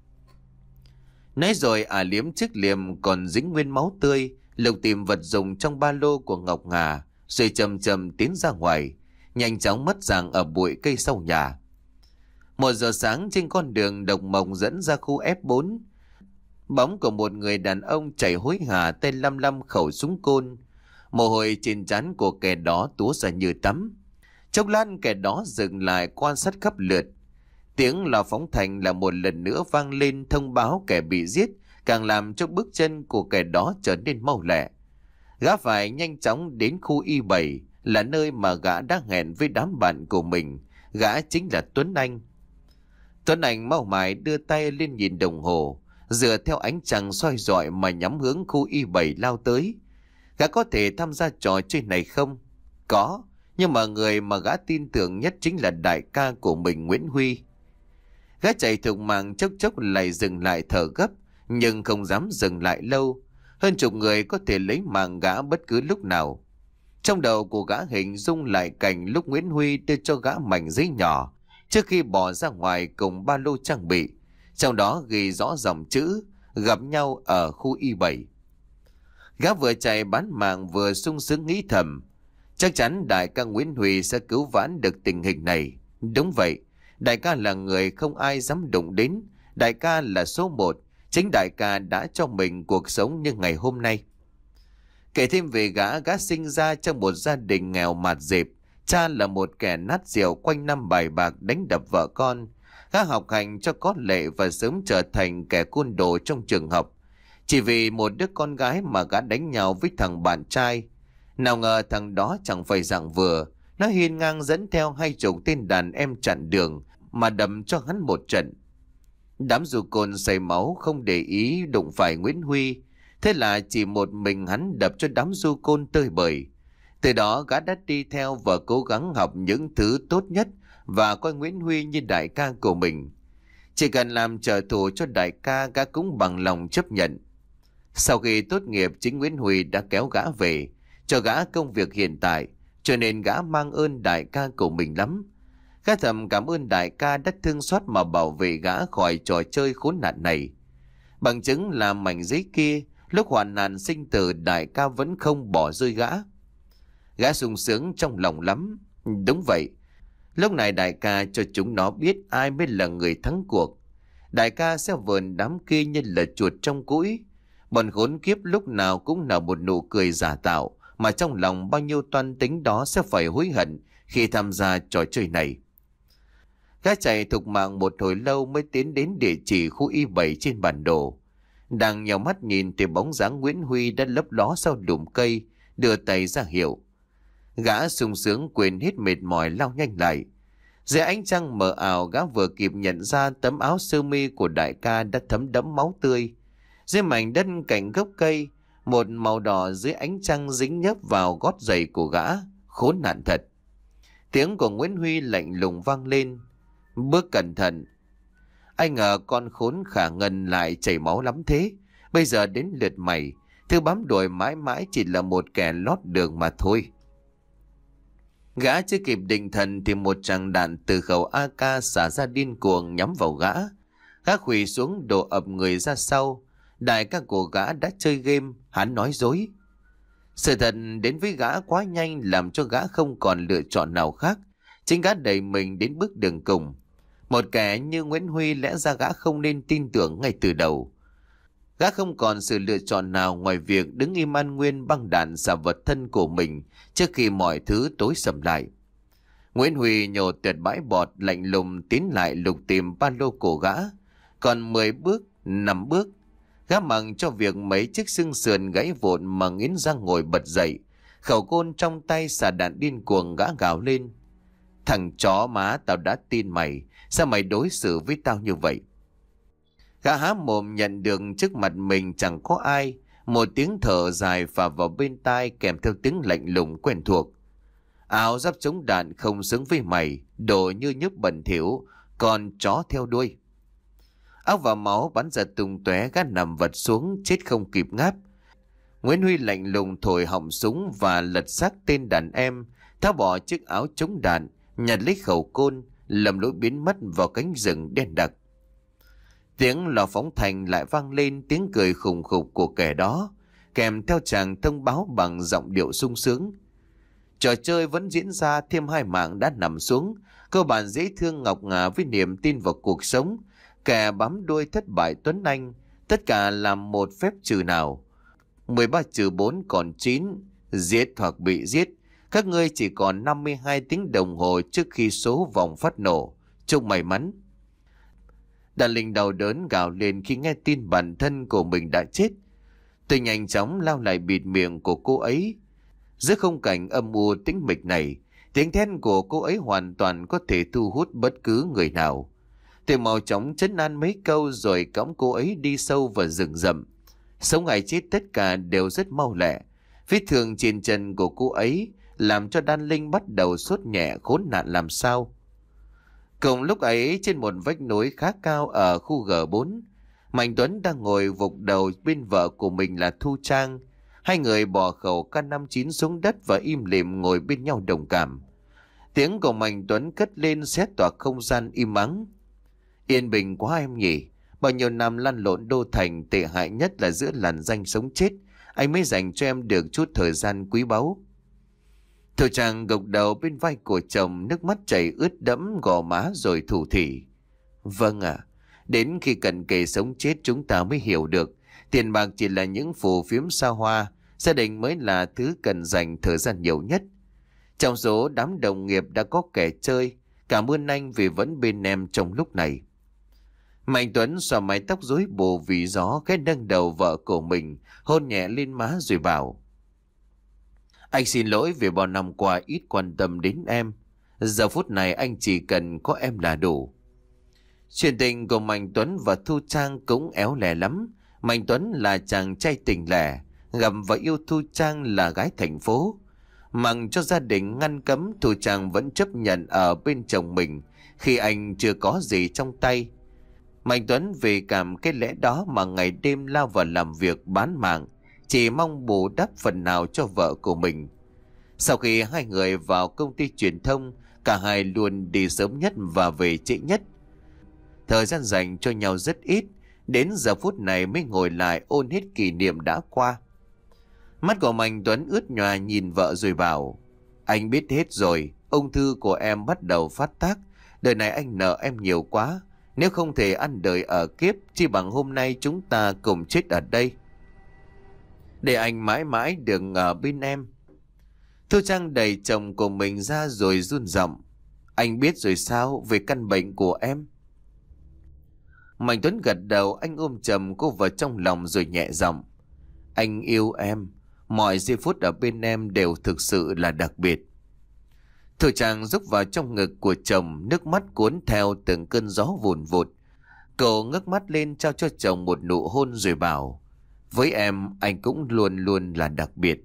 Nói rồi ả à liếm chiếc liềm còn dính nguyên máu tươi, lục tìm vật dụng trong ba lô của Ngọc Ngà, rồi chậm chậm tiến ra ngoài, nhanh chóng mất dạng ở bụi cây sau nhà. Một giờ sáng trên con đường độc mộc dẫn ra khu ép bốn, bóng của một người đàn ông chạy hối hả, tay lăm lăm khẩu súng côn. Mồ hôi trên trán của kẻ đó túa ra như tắm. Chốc lát kẻ đó dừng lại quan sát khắp lượt. Tiếng lò phóng thanh là một lần nữa vang lên thông báo kẻ bị giết, càng làm cho bước chân của kẻ đó trở nên mau lẹ. Gã phải nhanh chóng đến khu Y bảy, là nơi mà gã đã hẹn với đám bạn của mình. Gã chính là Tuấn Anh. Tuấn Anh mau mải đưa tay lên nhìn đồng hồ, dựa theo ánh trăng soi rọi mà nhắm hướng khu Y bảy lao tới. Gã có thể tham gia trò chơi này không? Có, nhưng mà người mà gã tin tưởng nhất chính là đại ca của mình, Nguyễn Huy. Gã chạy thục mạng chốc chốc lại dừng lại thở gấp, nhưng không dám dừng lại lâu. Hơn chục người có thể lấy mạng gã bất cứ lúc nào. Trong đầu của gã hình dung lại cảnh lúc Nguyễn Huy đưa cho gã mảnh giấy nhỏ trước khi bỏ ra ngoài cùng ba lô trang bị, trong đó ghi rõ dòng chữ gặp nhau ở khu Y bảy. Gã vừa chạy bán mạng vừa sung sướng nghĩ thầm, chắc chắn đại ca Nguyễn Huy sẽ cứu vãn được tình hình này. Đúng vậy, đại ca là người không ai dám đụng đến, đại ca là số một, chính đại ca đã cho mình cuộc sống như ngày hôm nay. Kể thêm về gã, gã sinh ra trong một gia đình nghèo mạt dẹp, cha là một kẻ nát rượu quanh năm bài bạc đánh đập vợ con. Gã học hành cho có lệ và sớm trở thành kẻ côn đồ trong trường học. Chỉ vì một đứa con gái mà gã đánh nhau với thằng bạn trai. Nào ngờ thằng đó chẳng phải dạng vừa, nó hiên ngang dẫn theo hai chục tên đàn em chặn đường mà đâm cho hắn một trận. Đám du côn say máu không để ý đụng phải Nguyễn Huy, thế là chỉ một mình hắn đập cho đám du côn tơi bời. Từ đó gã đã đi theo và cố gắng học những thứ tốt nhất và coi Nguyễn Huy như đại ca của mình. Chỉ cần làm trợ thủ cho đại ca, gã cũng bằng lòng chấp nhận. Sau khi tốt nghiệp, chính Nguyễn Huy đã kéo gã về, cho gã công việc hiện tại, cho nên gã mang ơn đại ca của mình lắm. Gã thầm cảm ơn đại ca đã thương xót mà bảo vệ gã khỏi trò chơi khốn nạn này. Bằng chứng là mảnh giấy kia, lúc hoạn nạn sinh tử đại ca vẫn không bỏ rơi gã. Gã sung sướng trong lòng lắm. Đúng vậy, lúc này đại ca cho chúng nó biết ai mới là người thắng cuộc. Đại ca sẽ vờn đám kia như là chuột trong cũi. Bọn khốn kiếp lúc nào cũng nở một nụ cười giả tạo, mà trong lòng bao nhiêu toan tính đó sẽ phải hối hận khi tham gia trò chơi này. Gã chạy thục mạng một hồi lâu mới tiến đến địa chỉ khu Y bảy trên bản đồ. Đang nhào mắt nhìn thì bóng dáng Nguyễn Huy đã lấp ló sau đùm cây, đưa tay ra hiệu. Gã sung sướng quên hết mệt mỏi lao nhanh lại. Dưới ánh trăng mờ ảo, gã vừa kịp nhận ra tấm áo sơ mi của đại ca đã thấm đẫm máu tươi. Dưới mảnh đất cạnh gốc cây, một màu đỏ dưới ánh trăng dính nhớp vào gót giày của gã. Khốn nạn thật. Tiếng của Nguyễn Huy lạnh lùng vang lên. Bước cẩn thận. Ai ngờ con khốn khả ngân lại chảy máu lắm thế. Bây giờ đến lượt mày. Thứ bám đuổi mãi mãi chỉ là một kẻ lót đường mà thôi. Gã chưa kịp định thần thì một tràng đạn từ khẩu a ca xả ra điên cuồng nhắm vào gã. Gã quỳ xuống đổ ập người ra sau. Đại ca của gã đã chơi game, hắn nói dối. Sự thật đến với gã quá nhanh làm cho gã không còn lựa chọn nào khác. Chính gã đẩy mình đến bước đường cùng. Một kẻ như Nguyễn Huy lẽ ra gã không nên tin tưởng ngay từ đầu. Gã không còn sự lựa chọn nào ngoài việc đứng im an nguyên băng đạn xả vật thân của mình trước khi mọi thứ tối sầm lại. Nguyễn Huy nhổ tuyệt bãi bọt lạnh lùng tiến lại lục tìm ba lô của gã. Còn mười bước, năm bước, gã mặc cho việc mấy chiếc xương sườn gãy vụn mà nghiến răng ngồi bật dậy. Khẩu côn trong tay xả đạn điên cuồng, gã gào lên. Thằng chó má, tao đã tin mày. Sao mày đối xử với tao như vậy? Gã há mồm nhận được trước mặt mình chẳng có ai. Một tiếng thở dài phả vào bên tai kèm theo tiếng lạnh lùng quen thuộc. Áo giáp chống đạn không xứng với mày, đồ như nhớp bẩn thỉu, còn chó theo đuôi. Áo và máu bắn ra tung tóe, gã nằm vật xuống chết không kịp ngáp. Nguyễn Huy lạnh lùng thổi họng súng và lật xác tên đàn em, tháo bỏ chiếc áo chống đạn, nhặt lấy khẩu côn, lầm lỗi biến mất vào cánh rừng đen đặc. Tiếng lò phóng thanh lại vang lên, tiếng cười khùng khục của kẻ đó, kèm theo chàng thông báo bằng giọng điệu sung sướng. Trò chơi vẫn diễn ra, thêm hai mạng đã nằm xuống. Cơ bản dễ thương ngọc ngà với niềm tin vào cuộc sống. Kẻ bám đuôi thất bại Tuấn Anh, tất cả làm một phép trừ nào. mười ba trừ bốn còn chín, giết hoặc bị giết. Các ngươi chỉ còn năm mươi hai tiếng đồng hồ trước khi số vòng phát nổ. Chúc may mắn. Đàn Linh đau đớn gào lên khi nghe tin bản thân của mình đã chết. Tôi nhanh chóng lao lại bịt miệng của cô ấy. Giữa khung cảnh âm u tĩnh mịch này, tiếng thét của cô ấy hoàn toàn có thể thu hút bất cứ người nào. Tôi mau chóng trấn an mấy câu rồi cõng cô ấy đi sâu vào rừng rậm. Sống hay chết tất cả đều rất mau lẹ. Vết thương trên chân của cô ấy làm cho Đan Linh bắt đầu sốt nhẹ khốn nạn làm sao. Cùng lúc ấy, trên một vách núi khá cao ở khu G bốn, Mạnh Tuấn đang ngồi vục đầu bên vợ của mình là Thu Trang. Hai người bỏ khẩu K năm chín xuống đất và im lìm ngồi bên nhau đồng cảm. Tiếng của Mạnh Tuấn cất lên xé toạc không gian im ắng. Yên bình quá em nhỉ. Bao nhiêu năm lăn lộn đô thành, tệ hại nhất là giữa làn danh sống chết, anh mới dành cho em được chút thời gian quý báu. Thu Trang gục đầu bên vai của chồng, nước mắt chảy ướt đẫm gò má rồi thủ thỉ. Vâng ạ, đến khi cận kề sống chết chúng ta mới hiểu được tiền bạc chỉ là những phù phiếm xa hoa, gia đình mới là thứ cần dành thời gian nhiều nhất. Trong số đám đồng nghiệp đã có kẻ chơi, cảm ơn anh vì vẫn bên em trong lúc này. Mạnh Tuấn xòa mái tóc rối bù vì gió, khẽ nâng đầu vợ của mình, hôn nhẹ lên má rồi bảo: Anh xin lỗi vì bao năm qua ít quan tâm đến em. Giờ phút này anh chỉ cần có em là đủ. Chuyện tình của Mạnh Tuấn và Thu Trang cũng éo lè lắm. Mạnh Tuấn là chàng trai tình lẻ, gặp và yêu Thu Trang là gái thành phố. Mặc cho gia đình ngăn cấm, Thu Trang vẫn chấp nhận ở bên chồng mình khi anh chưa có gì trong tay. Mạnh Tuấn vì cảm cái lẽ đó mà ngày đêm lao vào làm việc bán mạng, chỉ mong bù đắp phần nào cho vợ của mình. Sau khi hai người vào công ty truyền thông, cả hai luôn đi sớm nhất và về trễ nhất. Thời gian dành cho nhau rất ít, đến giờ phút này mới ngồi lại ôn hết kỷ niệm đã qua. Mắt của Mạnh Tuấn ướt nhòa nhìn vợ rồi bảo: Anh biết hết rồi, ung thư của em bắt đầu phát tác. Đời này anh nợ em nhiều quá, nếu không thể ăn đời ở kiếp, chỉ bằng hôm nay chúng ta cùng chết ở đây, để anh mãi mãi đừng ở bên em. Thu Trang đẩy chồng của mình ra rồi run giọng: Anh biết rồi sao về căn bệnh của em? Mạnh Tuấn gật đầu, anh ôm chầm cô vào trong lòng rồi nhẹ giọng: Anh yêu em, mọi giây phút ở bên em đều thực sự là đặc biệt. Thu Trang rúc vào trong ngực của chồng, nước mắt cuốn theo từng cơn gió vùn vụt. Cậu ngước mắt lên trao cho chồng một nụ hôn rồi bảo: Với em, anh cũng luôn luôn là đặc biệt.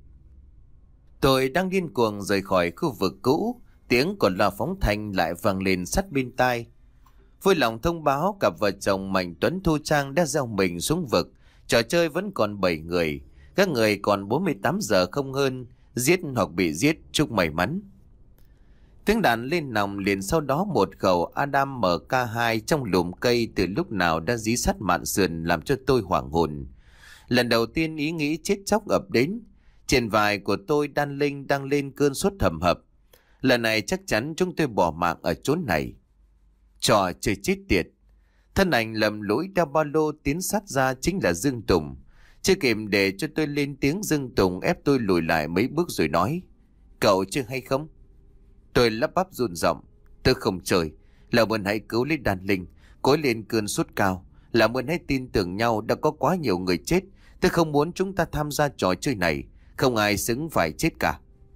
Tôi đang điên cuồng rời khỏi khu vực cũ, tiếng của loa phóng thanh lại vang lên sát bên tai. Vui lòng thông báo cặp vợ chồng Mạnh Tuấn Thu Trang đã gieo mình xuống vực. Trò chơi vẫn còn bảy người, các người còn bốn mươi tám giờ không hơn, giết hoặc bị giết, chúc may mắn. Tiếng đàn lên nòng, liền sau đó một khẩu Adam M K hai trong lùm cây từ lúc nào đã dí sát mạn sườn làm cho tôi hoảng hồn. Lần đầu tiên ý nghĩ chết chóc ập đến. Trên vai của tôi Đan Linh đang lên cơn sốt thầm hập. Lần này chắc chắn chúng tôi bỏ mạng ở chốn này. Trò chơi chết tiệt. Thân ảnh lầm lũi đeo ba lô tiến sát ra chính là Dương Tùng. Chưa kịp để cho tôi lên tiếng, Dương Tùng ép tôi lùi lại mấy bước rồi nói: Cậu chưa hay không? Tôi lắp bắp run giọng: Tôi không chơi. Làm ơn hãy cứu lấy Đan Linh, cô ấy lên cơn sốt cao. Làm ơn hãy tin tưởng nhau, đã có quá nhiều người chết. Tôi không muốn chúng ta tham gia trò chơi này, không ai xứng phải chết cả.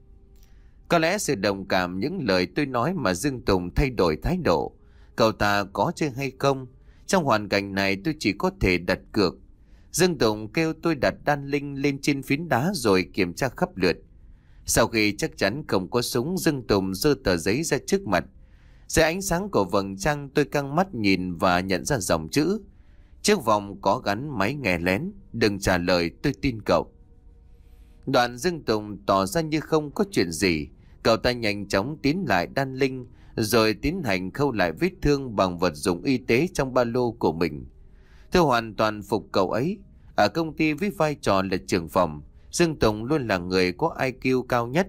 Có lẽ sự đồng cảm những lời tôi nói mà Dương Tùng thay đổi thái độ. Cậu ta có chơi hay không? Trong hoàn cảnh này tôi chỉ có thể đặt cược. Dương Tùng kêu tôi đặt Đan Linh lên trên phiến đá rồi kiểm tra khắp lượt. Sau khi chắc chắn không có súng, Dương Tùng giơ tờ giấy ra trước mặt. Dưới ánh sáng của vầng trăng, tôi căng mắt nhìn và nhận ra dòng chữ. Trước vòng có gắn máy nghe lén: Đừng trả lời, tôi tin cậu. Đoạn Dương Tùng tỏ ra như không có chuyện gì. Cậu ta nhanh chóng tiến lại Đan Linh rồi tiến hành khâu lại vết thương bằng vật dụng y tế trong ba lô của mình. Tôi hoàn toàn phục cậu ấy. Ở công ty với vai trò là trưởng phòng, Dương Tùng luôn là người có I Q cao nhất.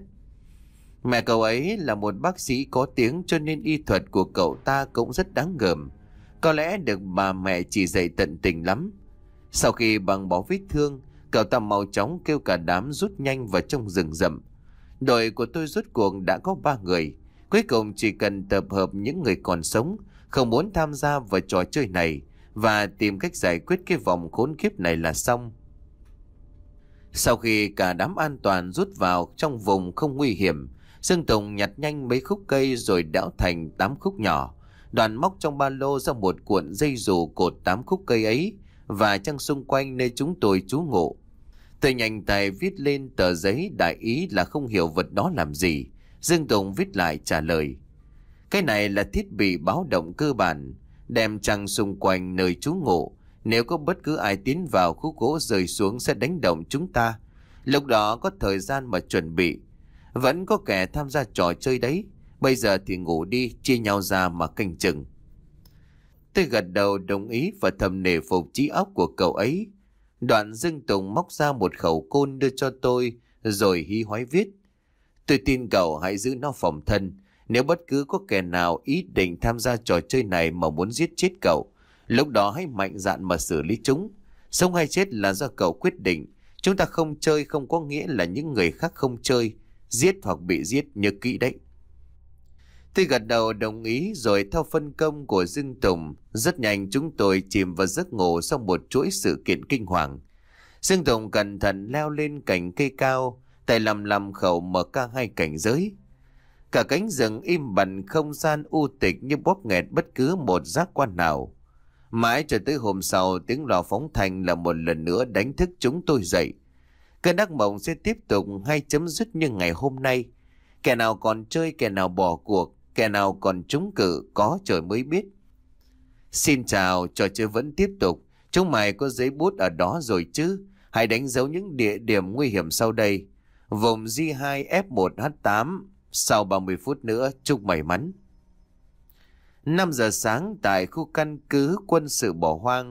Mẹ cậu ấy là một bác sĩ có tiếng, cho nên y thuật của cậu ta cũng rất đáng gờm. Có lẽ được bà mẹ chỉ dạy tận tình lắm. Sau khi băng bó vết thương, cậu ta mau chóng kêu cả đám rút nhanh vào trong rừng rậm. Đội của tôi rút cuộc đã có ba người. Cuối cùng chỉ cần tập hợp những người còn sống, không muốn tham gia vào trò chơi này, và tìm cách giải quyết cái vòng khốn kiếp này là xong. Sau khi cả đám an toàn rút vào trong vùng không nguy hiểm, Dương Tùng nhặt nhanh mấy khúc cây rồi đẽo thành tám khúc nhỏ. Đoàn móc trong ba lô ra một cuộn dây dù cột tám khúc cây ấy và trăng xung quanh nơi chúng tôi trú ngụ. Tôi nhanh tay viết lên tờ giấy đại ý là không hiểu vật đó làm gì. Dương Tùng viết lại trả lời: cái này là thiết bị báo động cơ bản, đem trăng xung quanh nơi trú ngụ. Nếu có bất cứ ai tiến vào, khúc gỗ rơi xuống sẽ đánh động chúng ta. Lúc đó có thời gian mà chuẩn bị. Vẫn có kẻ tham gia trò chơi đấy. Bây giờ thì ngủ đi, chia nhau ra mà canh chừng. Tôi gật đầu đồng ý và thầm nể phục trí óc của cậu ấy. Đoạn Dương Tùng móc ra một khẩu côn đưa cho tôi, rồi hí hoái viết: tôi tin cậu hãy giữ nó phòng thân. Nếu bất cứ có kẻ nào ý định tham gia trò chơi này mà muốn giết chết cậu, lúc đó hãy mạnh dạn mà xử lý chúng. Sống hay chết là do cậu quyết định. Chúng ta không chơi không có nghĩa là những người khác không chơi. Giết hoặc bị giết, nhớ kỹ đấy. Tôi gật đầu đồng ý, rồi theo phân công của Dương Tùng, rất nhanh chúng tôi chìm vào giấc ngủ sau một chuỗi sự kiện kinh hoàng. Dương Tùng cẩn thận leo lên cành cây cao, tay lầm lầm khẩu mở ca hai cảnh giới. Cả cánh rừng im bặt, không gian u tịch như bóp nghẹt bất cứ một giác quan nào. Mãi cho tới hôm sau, tiếng loa phóng thanh là một lần nữa đánh thức chúng tôi dậy. Cơn ác mộng sẽ tiếp tục hay chấm dứt như ngày hôm nay. Kẻ nào còn chơi, kẻ nào bỏ cuộc, kẻ nào còn trúng cử, có trời mới biết. Xin chào, trò chơi vẫn tiếp tục. Chúng mày có giấy bút ở đó rồi chứ? Hãy đánh dấu những địa điểm nguy hiểm sau đây. Vùng G hai F một H tám. Sau ba mươi phút nữa, chúc may mắn. năm giờ sáng tại khu căn cứ quân sự bỏ hoang.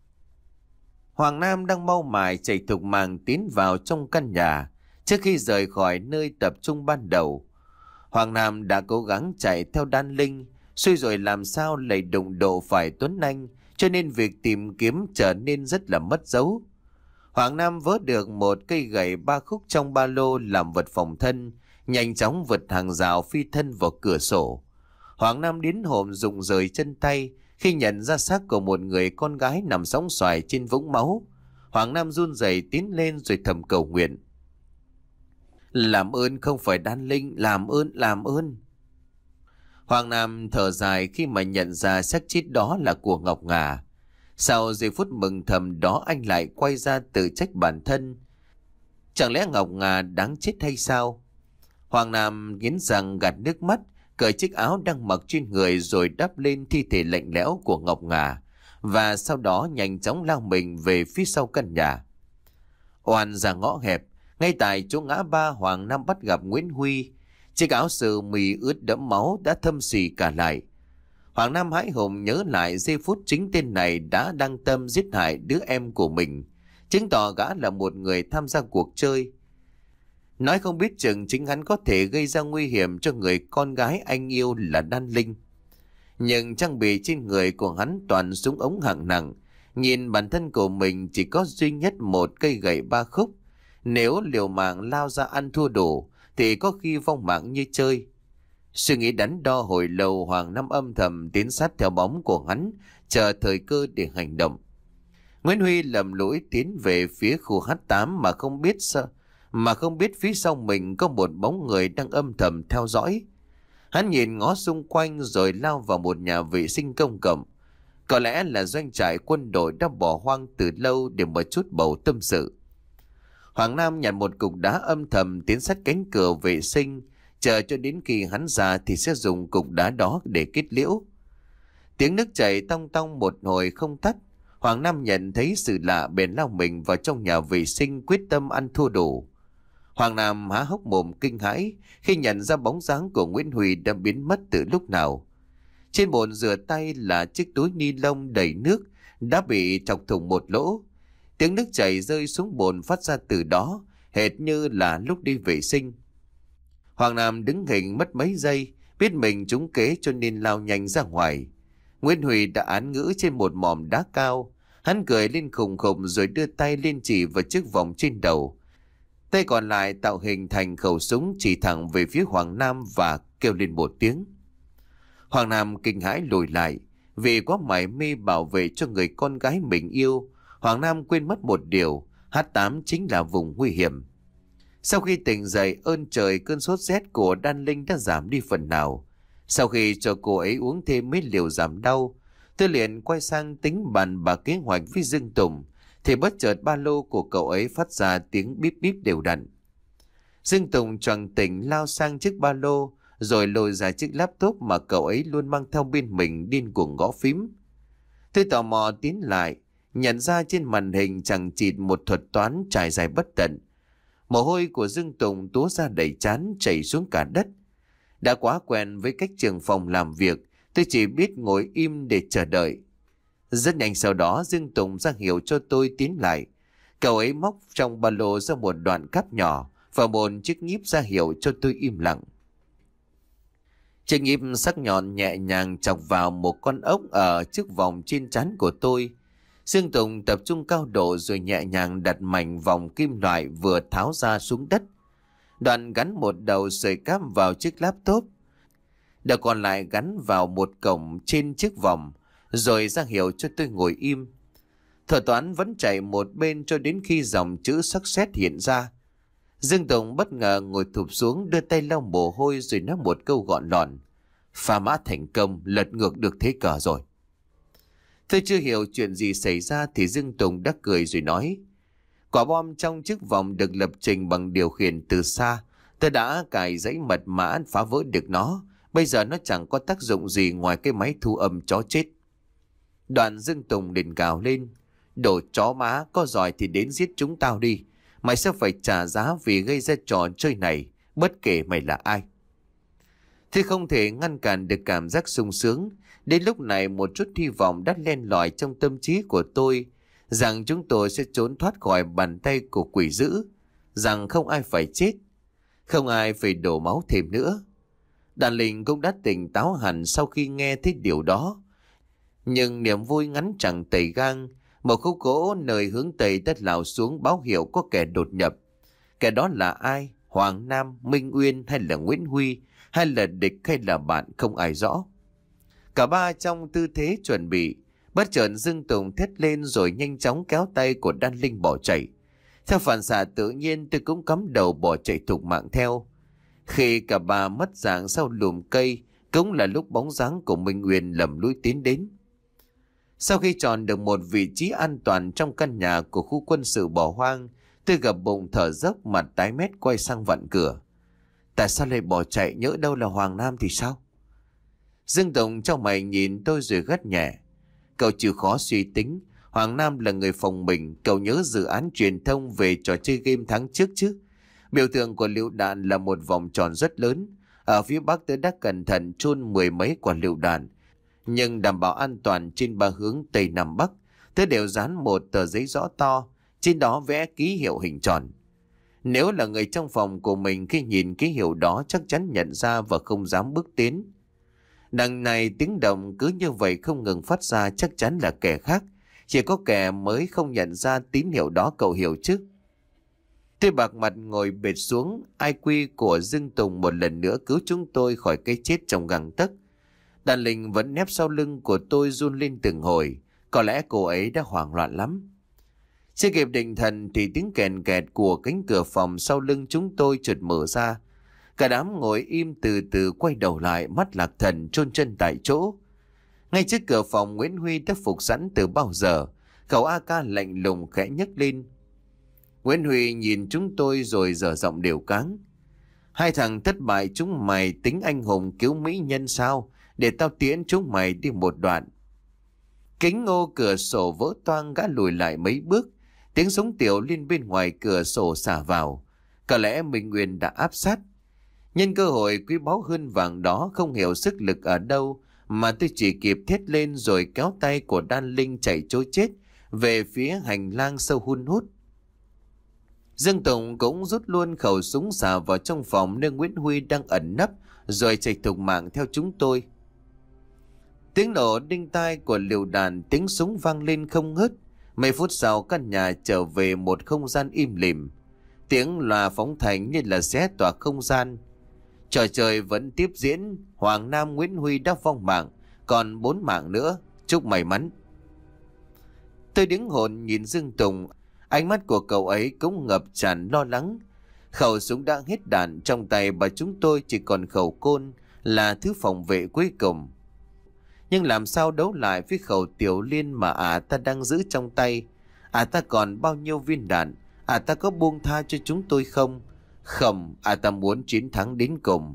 Hoàng Nam đang mau mải chạy thục mạng tiến vào trong căn nhà. Trước khi rời khỏi nơi tập trung ban đầu, Hoàng Nam đã cố gắng chạy theo Đan Linh, suy rồi làm sao lại đụng độ phải Tuấn Anh, cho nên việc tìm kiếm trở nên rất là mất dấu. Hoàng Nam vớ được một cây gậy ba khúc trong ba lô làm vật phòng thân, nhanh chóng vượt hàng rào phi thân vào cửa sổ. Hoàng Nam đến hồn rụng rời chân tay khi nhận ra xác của một người con gái nằm sóng xoài trên vũng máu. Hoàng Nam run rẩy tiến lên rồi thầm cầu nguyện: làm ơn không phải Đan Linh, làm ơn, làm ơn. Hoàng Nam thở dài khi mà nhận ra xác chết đó là của Ngọc Ngà. Sau giây phút mừng thầm đó, anh lại quay ra tự trách bản thân. Chẳng lẽ Ngọc Ngà đáng chết hay sao? Hoàng Nam nghiến răng gạt nước mắt, cởi chiếc áo đang mặc trên người rồi đắp lên thi thể lạnh lẽo của Ngọc Ngà, và sau đó nhanh chóng lao mình về phía sau căn nhà. Oan ra ngõ hẹp, ngay tại chỗ ngã ba, Hoàng Nam bắt gặp Nguyễn Huy. Chiếc áo sơ mi ướt đẫm máu đã thâm xì cả lại. Hoàng Nam hãi hùng nhớ lại giây phút chính tên này đã đăng tâm giết hại đứa em của mình, chứng tỏ gã là một người tham gia cuộc chơi. Nói không biết chừng chính hắn có thể gây ra nguy hiểm cho người con gái anh yêu là Đan Linh. Nhưng trang bị trên người của hắn toàn súng ống hạng nặng. Nhìn bản thân của mình chỉ có duy nhất một cây gậy ba khúc. Nếu liều mạng lao ra ăn thua đủ thì có khi vong mạng như chơi. Suy nghĩ đắn đo hồi lâu, Hoàng Nam âm thầm tiến sát theo bóng của hắn, chờ thời cơ để hành động. Nguyễn Huy lầm lũi tiến về phía khu H tám mà không biết sao, mà không biết phía sau mình có một bóng người đang âm thầm theo dõi. Hắn nhìn ngó xung quanh rồi lao vào một nhà vệ sinh công cộng. Có lẽ là doanh trại quân đội đã bỏ hoang từ lâu để mở chút bầu tâm sự. Hoàng Nam nhặt một cục đá âm thầm tiến sát cánh cửa vệ sinh, chờ cho đến khi hắn ra thì sẽ dùng cục đá đó để kết liễu. Tiếng nước chảy tong tong một hồi không tắt. Hoàng Nam nhận thấy sự lạ bèn lao mình vào trong nhà vệ sinh, quyết tâm ăn thua đủ. Hoàng Nam há hốc mồm kinh hãi khi nhận ra bóng dáng của Nguyễn Huy đã biến mất từ lúc nào. Trên bồn rửa tay là chiếc túi ni lông đầy nước đã bị chọc thủng một lỗ. Tiếng nước chảy rơi xuống bồn phát ra từ đó, hệt như là lúc đi vệ sinh. Hoàng Nam đứng hình mất mấy giây, biết mình trúng kế cho nên lao nhanh ra ngoài. Nguyễn Huy đã án ngữ trên một mỏm đá cao. Hắn cười lên khùng khùng rồi đưa tay lên chỉ vào chiếc vòng trên đầu. Tay còn lại tạo hình thành khẩu súng chỉ thẳng về phía Hoàng Nam và kêu lên một tiếng. Hoàng Nam kinh hãi lùi lại. Vì quá mải mê bảo vệ cho người con gái mình yêu, Hoàng Nam quên mất một điều: H tám chính là vùng nguy hiểm. Sau khi tỉnh dậy, ơn trời cơn sốt rét của Đan Linh đã giảm đi phần nào. Sau khi cho cô ấy uống thêm mấy liều giảm đau, tôi liền quay sang tính bàn bà kế hoạch với Dương Tùng, thì bất chợt ba lô của cậu ấy phát ra tiếng bíp bíp đều đặn. Dương Tùng choàng tỉnh lao sang chiếc ba lô, rồi lôi ra chiếc laptop mà cậu ấy luôn mang theo bên mình điên cuồng gõ phím. Tôi tò mò tiến lại, nhận ra trên màn hình chằng chịt một thuật toán trải dài bất tận. Mồ hôi của Dương Tùng túa ra đầy trán chảy xuống cả đất. Đã quá quen với cách trưởng phòng làm việc, tôi chỉ biết ngồi im để chờ đợi. Rất nhanh sau đó Dương Tùng ra hiệu cho tôi tiến lại. Cậu ấy móc trong ba lô ra một đoạn cáp nhỏ và một chiếc nhíp ra hiệu cho tôi im lặng. Chiếc nhíp sắc nhọn nhẹ nhàng chọc vào một con ốc ở trước vòng trên trán của tôi. Dương Tùng tập trung cao độ rồi nhẹ nhàng đặt mạnh vòng kim loại vừa tháo ra xuống đất. Đoạn gắn một đầu sợi cáp vào chiếc laptop, đầu còn lại gắn vào một cổng trên chiếc vòng, rồi ra hiệu cho tôi ngồi im. Thuật toán vẫn chạy một bên cho đến khi dòng chữ success hiện ra. Dương Tùng bất ngờ ngồi thụp xuống, đưa tay lau mồ hôi rồi nói một câu gọn lọn: "Pha mã thành công, lật ngược được thế cờ rồi." Tôi chưa hiểu chuyện gì xảy ra thì Dương Tùng đã cười rồi nói: "Quả bom trong chiếc vòng được lập trình bằng điều khiển từ xa. Tôi đã cài dãy mật mã phá vỡ được nó. Bây giờ nó chẳng có tác dụng gì ngoài cái máy thu âm chó chết." Đoạn Dương Tùng liền gào lên: "Đồ chó má, có giỏi thì đến giết chúng tao đi. Mày sẽ phải trả giá vì gây ra trò chơi này, bất kể mày là ai." Thì không thể ngăn cản được cảm giác sung sướng. Đến lúc này một chút hy vọng đã len lỏi trong tâm trí của tôi, rằng chúng tôi sẽ trốn thoát khỏi bàn tay của quỷ dữ, rằng không ai phải chết, không ai phải đổ máu thêm nữa. Đàn Linh cũng đã tỉnh táo hẳn sau khi nghe thấy điều đó. Nhưng niềm vui ngắn chẳng tẩy gang, một khúc gỗ nơi hướng Tây đã lảo xuống báo hiệu có kẻ đột nhập. Kẻ đó là ai? Hoàng Nam, Minh Uyên hay là Nguyễn Huy, hay là địch hay là bạn, không ai rõ. Cả ba trong tư thế chuẩn bị. Bất chợt Dương Tùng thét lên rồi nhanh chóng kéo tay của Đan Linh bỏ chạy. Theo phản xạ tự nhiên tôi cũng cắm đầu bỏ chạy thục mạng theo. Khi cả ba mất dạng sau lùm cây, cũng là lúc bóng dáng của Minh Uyên lầm lũi tiến đến. Sau khi chọn được một vị trí an toàn trong căn nhà của khu quân sự bỏ hoang, tôi gập bụng thở dốc, mặt tái mét quay sang vặn cửa. Tại sao lại bỏ chạy, nhỡ đâu là Hoàng Nam thì sao? Dương Tùng trong mày nhìn tôi rồi gắt nhẹ: "Cậu chịu khó suy tính, Hoàng Nam là người phòng mình. Cậu nhớ dự án truyền thông về trò chơi game tháng trước chứ? Biểu tượng của lựu đạn là một vòng tròn rất lớn. Ở phía bắc tôi đã cẩn thận chôn mười mấy quả lựu đạn, nhưng đảm bảo an toàn trên ba hướng Tây Nam Bắc. Tôi đều dán một tờ giấy rõ to, trên đó vẽ ký hiệu hình tròn. Nếu là người trong phòng của mình khi nhìn ký hiệu đó chắc chắn nhận ra và không dám bước tiến. Đằng này tiếng động cứ như vậy không ngừng phát ra, chắc chắn là kẻ khác. Chỉ có kẻ mới không nhận ra tín hiệu đó, cậu hiểu chứ?" Tôi bạc mặt ngồi bệt xuống. ai quy của Dương Tùng một lần nữa cứu chúng tôi khỏi cái chết trong gang tấc. Đàn Linh vẫn nép sau lưng của tôi run lên từng hồi. Có lẽ cô ấy đã hoảng loạn lắm. Chưa kịp định thần thì tiếng kèn kẹt của cánh cửa phòng sau lưng chúng tôi chợt mở ra. Cả đám ngồi im từ từ quay đầu lại, mắt lạc thần chôn chân tại chỗ. Ngay trước cửa phòng Nguyễn Huy đã phục sẵn từ bao giờ. Khẩu a ca lạnh lùng khẽ nhấc lên. Nguyễn Huy nhìn chúng tôi rồi dở giọng đều cáng: "Hai thằng thất bại chúng mày tính anh hùng cứu mỹ nhân sao? Để tao tiễn chúng mày đi một đoạn." Kính ô cửa sổ vỡ toang, gã lùi lại mấy bước. Tiếng súng tiểu liên bên ngoài cửa sổ xả vào. Có lẽ Minh Nguyên đã áp sát. Nhân cơ hội quý báu hơn vàng đó, không hiểu sức lực ở đâu mà tôi chỉ kịp thét lên rồi kéo tay của Đan Linh chạy trối chết về phía hành lang sâu hun hút. Dương Tùng cũng rút luôn khẩu súng xả vào trong phòng nơi Nguyễn Huy đang ẩn nấp, rồi chạy thục mạng theo chúng tôi. Tiếng nổ đinh tai của lựu đạn, tiếng súng vang lên không ngớt. Mấy phút sau căn nhà trở về một không gian im lìm. Tiếng loa phóng thanh như là xé toạc không gian. Trò chơi vẫn tiếp diễn. Hoàng Nam Nguyễn Huy đã vong mạng, còn bốn mạng nữa. Chúc may mắn. Tôi đứng hồn nhìn Dương Tùng. Ánh mắt của cậu ấy cũng ngập tràn lo lắng. Khẩu súng đã hết đạn, trong tay bà chúng tôi chỉ còn khẩu côn, là thứ phòng vệ cuối cùng. Nhưng làm sao đấu lại với khẩu tiểu liên mà ả ta đang giữ trong tay? Ả ta còn bao nhiêu viên đạn? Ả ta có buông tha cho chúng tôi không? Không, ả ta muốn chiến thắng đến cùng.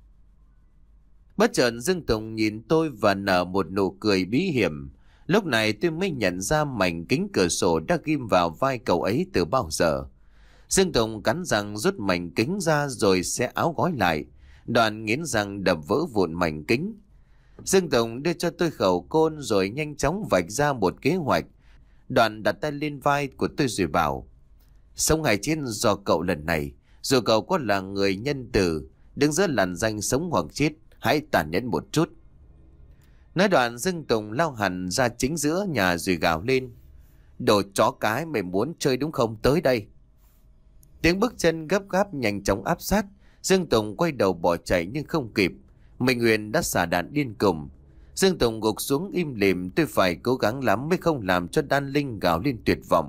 Bất chợt Dương Tùng nhìn tôi và nở một nụ cười bí hiểm. Lúc này tôi mới nhận ra mảnh kính cửa sổ đã ghim vào vai cậu ấy từ bao giờ. Dương Tùng cắn răng rút mảnh kính ra rồi xé áo gói lại. Đoạn nghiến răng đập vỡ vụn mảnh kính. Dương Tùng đưa cho tôi khẩu côn rồi nhanh chóng vạch ra một kế hoạch. Đoạn đặt tay lên vai của tôi rồi bảo: sống hay chết do cậu lần này. Dù cậu có là người nhân từ, đứng giữa làn danh sống hoặc chết, hãy tàn nhẫn một chút. Nói đoạn Dương Tùng lao hẳn ra chính giữa nhà rồi gào lên: đồ chó cái, mày muốn chơi đúng không, tới đây. Tiếng bước chân gấp gáp nhanh chóng áp sát. Dương Tùng quay đầu bỏ chạy nhưng không kịp. Minh Huyền đã xả đạn điên cùng. Dương Tùng gục xuống im lìm. Tôi phải cố gắng lắm mới không làm cho Đan Linh gào lên tuyệt vọng.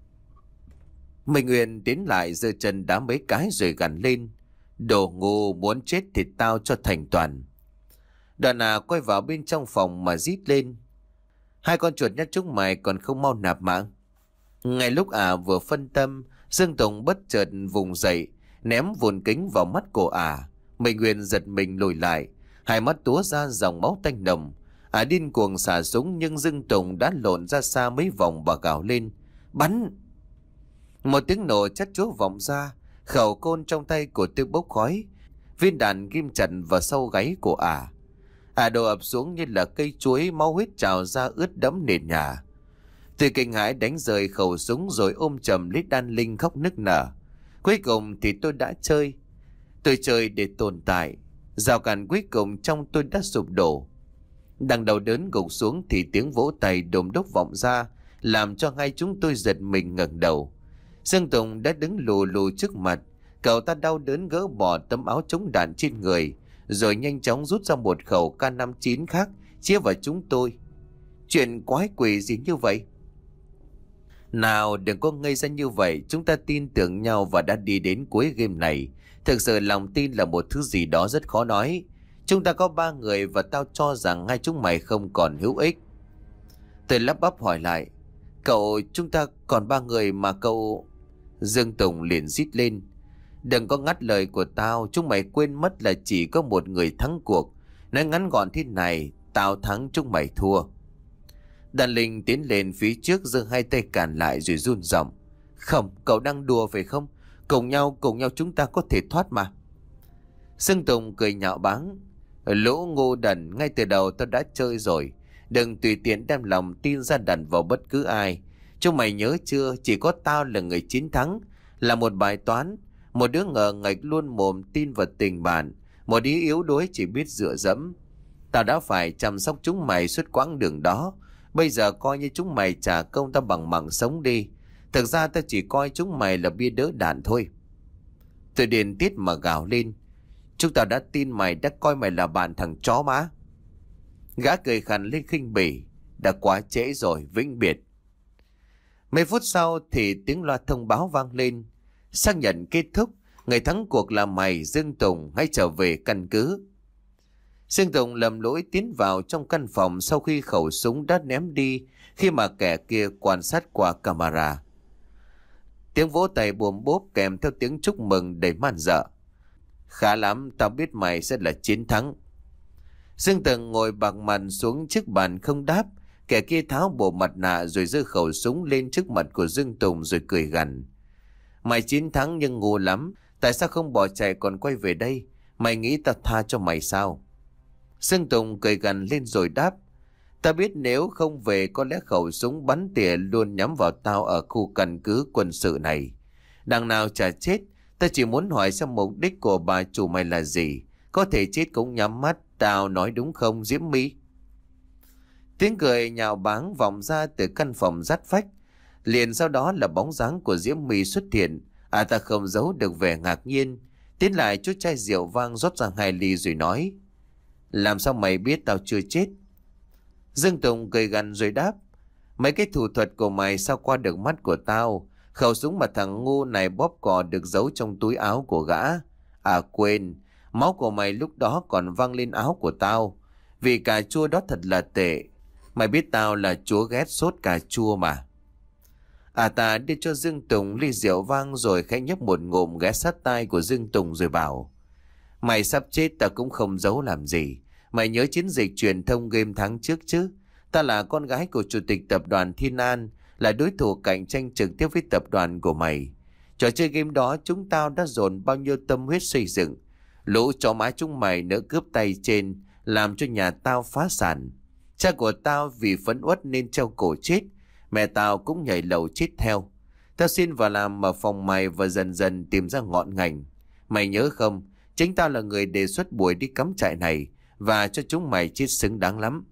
Minh Huyền tiến lại giơ chân đá mấy cái rồi gằn lên: đồ ngu, muốn chết thì tao cho thành toàn. Đoạn à quay vào bên trong phòng mà rít lên: hai con chuột nhắt chúng mày còn không mau nạp mạng. Ngay lúc à vừa phân tâm, Dương Tùng bất chợt vùng dậy, ném vụn kính vào mắt của à. Minh Huyền giật mình lùi lại, hai mắt túa ra dòng máu tanh nồng. À điên cuồng xả súng nhưng Dương Tùng đã lộn ra xa mấy vòng và gào lên: bắn! Một tiếng nổ chát chúa vọng ra, khẩu côn trong tay của tôi bốc khói, viên đạn ghim chặt vào sau gáy của à. À đổ ập xuống như là cây chuối, máu huyết trào ra ướt đẫm nền nhà. Tôi kinh hãi đánh rời khẩu súng rồi ôm chầm lấy Đan Linh khóc nức nở. Cuối cùng thì tôi đã chơi. Tôi chơi để tồn tại. Rào cản cuối cùng trong tôi đã sụp đổ. Đằng đầu đớn gục xuống thì tiếng vỗ tay đồm đốc vọng ra, làm cho hai chúng tôi giật mình ngẩng đầu. Dương Tùng đã đứng lù lù trước mặt. Cậu ta đau đớn gỡ bỏ tấm áo chống đạn trên người, rồi nhanh chóng rút ra một khẩu K năm mươi chín khác chĩa vào chúng tôi. Chuyện quái quỷ gì như vậy? Nào đừng có ngây ra như vậy. Chúng ta tin tưởng nhau và đã đi đến cuối game này. Thực sự lòng tin là một thứ gì đó rất khó nói. Chúng ta có ba người và tao cho rằng hai chúng mày không còn hữu ích. Tôi lắp bắp hỏi lại: cậu, chúng ta còn ba người mà cậu... Dương Tùng liền rít lên: đừng có ngắt lời của tao. Chúng mày quên mất là chỉ có một người thắng cuộc. Nói ngắn gọn thế này: tao thắng, chúng mày thua. Đan Linh tiến lên phía trước, giơ hai tay cản lại rồi run giọng: không, cậu đang đùa phải không? Cùng nhau, cùng nhau chúng ta có thể thoát mà. Dương Tùng cười nhạo báng: lũ ngu đần, ngay từ đầu tao đã chơi rồi. Đừng tùy tiện đem lòng tin ra đặt vào bất cứ ai. Chúng mày nhớ chưa, chỉ có tao là người chiến thắng. Là một bài toán. Một đứa ngờ nghệch luôn mồm tin vào tình bạn. Một đứa yếu đuối chỉ biết dựa dẫm. Tao đã phải chăm sóc chúng mày suốt quãng đường đó. Bây giờ coi như chúng mày trả công tao bằng mạng sống đi. Thực ra tao chỉ coi chúng mày là bia đỡ đạn thôi. Tôi điên tiết mà gào lên: chúng tao đã tin mày, đã coi mày là bạn thằng chó má. Gã cười khàn lên khinh bỉ: đã quá trễ rồi, vĩnh biệt. Mấy phút sau thì tiếng loa thông báo vang lên: xác nhận kết thúc, người thắng cuộc là mày Dương Tùng, hãy trở về căn cứ. Dương Tùng lầm lỗi tiến vào trong căn phòng sau khi khẩu súng đã ném đi khi mà kẻ kia quan sát qua camera. Tiếng vỗ tay bùm bốp kèm theo tiếng chúc mừng đầy man dợ: khá lắm, tao biết mày sẽ là chiến thắng. Dương Tùng ngồi bạc mặt xuống chiếc bàn không đáp. Kẻ kia tháo bộ mặt nạ rồi giơ khẩu súng lên trước mặt của Dương Tùng rồi cười gằn: mày chiến thắng nhưng ngu lắm. Tại sao không bỏ chạy còn quay về đây? Mày nghĩ tao tha cho mày sao? Dương Tùng cười gằn lên rồi đáp: ta biết nếu không về có lẽ khẩu súng bắn tỉa luôn nhắm vào tao ở khu căn cứ quân sự này. Đằng nào chả chết. Ta chỉ muốn hỏi xem mục đích của bà chủ mày là gì. Có thể chết cũng nhắm mắt. Tao nói đúng không Diễm My? Tiếng cười nhạo báng vọng ra từ căn phòng rát phách. Liền sau đó là bóng dáng của Diễm My xuất hiện. À ta không giấu được vẻ ngạc nhiên, tiến lại chút chai rượu vang rót ra hai ly rồi nói: làm sao mày biết tao chưa chết? Dương Tùng cười gằn rồi đáp: mấy cái thủ thuật của mày sao qua được mắt của tao? Khẩu súng mà thằng ngu này bóp cò được giấu trong túi áo của gã. À quên, Máu của mày lúc đó còn văng lên áo của tao. Vì cà chua đó thật là tệ. Mày biết tao là chúa ghét sốt cà chua mà. À ta đưa cho Dương Tùng ly rượu vang rồi khẽ nhấp một ngụm ghé sát tai của Dương Tùng rồi bảo: Mày sắp chết ta cũng không giấu làm gì. Mày nhớ chiến dịch truyền thông game tháng trước chứ? Ta là con gái của chủ tịch tập đoàn Thiên An, là đối thủ cạnh tranh trực tiếp với tập đoàn của mày. Trò chơi game đó chúng tao đã dồn bao nhiêu tâm huyết xây dựng. Lũ chó má chúng mày nỡ cướp tay trên, làm cho nhà tao phá sản. Cha của tao vì phẫn uất nên treo cổ chết. Mẹ tao cũng nhảy lầu chết theo. Tao xin vào làm ở phòng mày và dần dần tìm ra ngọn ngành. Mày nhớ không? Chính tao là người đề xuất buổi đi cắm trại này và cho chúng mày chết xứng đáng lắm.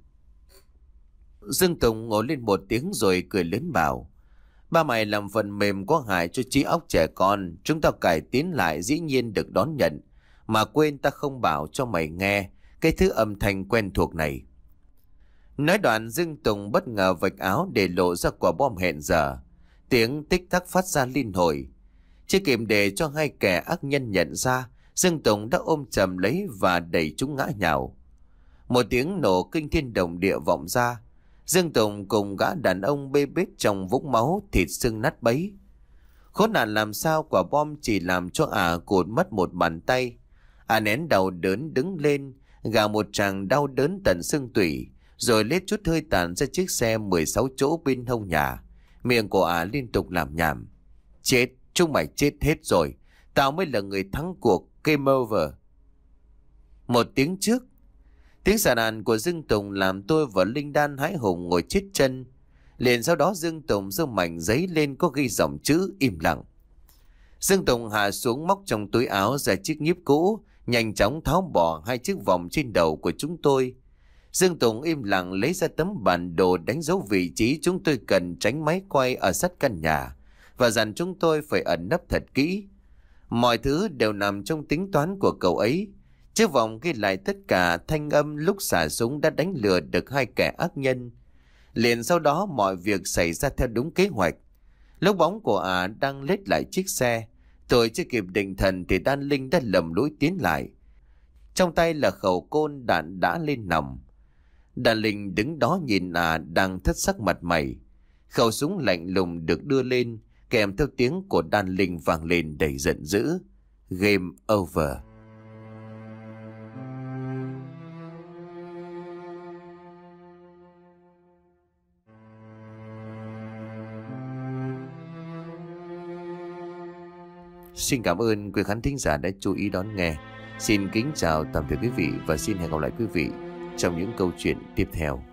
Dương Tùng ngồi lên một tiếng rồi cười lớn bảo: Ba mày làm phần mềm có hại cho trí óc trẻ con. Chúng tao cải tiến lại dĩ nhiên được đón nhận. Mà quên ta không bảo cho mày nghe cái thứ âm thanh quen thuộc này. Nói đoạn Dương Tùng bất ngờ vạch áo để lộ ra quả bom hẹn giờ. Tiếng tích tắc phát ra liên hồi. Chưa kịp để cho hai kẻ ác nhân nhận ra, Dương Tùng đã ôm chầm lấy và đẩy chúng ngã nhào. Một tiếng nổ kinh thiên động địa vọng ra. Dương Tùng cùng gã đàn ông bê bết trong vũng máu, thịt xương nát bấy. Khốn nạn làm sao quả bom chỉ làm cho ả cụt mất một bàn tay. Ả nén đau đớn đứng lên, gào một tràng đau đớn tận xương tủy, rồi lết chút hơi tàn ra chiếc xe mười sáu chỗ bên hông nhà. Miệng của ả liên tục làm nhảm: Chết, chúng mày chết hết rồi. Tao mới là người thắng cuộc, game over. Một tiếng trước, tiếng xà đàn của Dương Tùng làm tôi và Linh Đan hãi hùng ngồi chết chân. Liền sau đó Dương Tùng giơ mảnh giấy lên có ghi dòng chữ im lặng. Dương Tùng hạ xuống móc trong túi áo ra chiếc nhíp cũ, nhanh chóng tháo bỏ hai chiếc vòng trên đầu của chúng tôi. Dương Tùng im lặng lấy ra tấm bản đồ đánh dấu vị trí chúng tôi cần tránh máy quay ở sát căn nhà, và dặn chúng tôi phải ẩn nấp thật kỹ. Mọi thứ đều nằm trong tính toán của cậu ấy. Chiếc vòng ghi lại tất cả thanh âm lúc xả súng đã đánh lừa được hai kẻ ác nhân. Liền sau đó mọi việc xảy ra theo đúng kế hoạch. Lúc bóng của ả đang lết lại chiếc xe, tôi chưa kịp định thần thì Đan Linh đã lầm lũi tiến lại. Trong tay là khẩu côn, đạn đã lên nòng. Đan Linh đứng đó nhìn ả đang thất sắc mặt mày. Khẩu súng lạnh lùng được đưa lên, kèm theo tiếng của Đan Linh vang lên đầy giận dữ: Game over. Xin cảm ơn quý khán thính giả đã chú ý đón nghe. Xin kính chào tạm biệt quý vị và xin hẹn gặp lại quý vị trong những câu chuyện tiếp theo.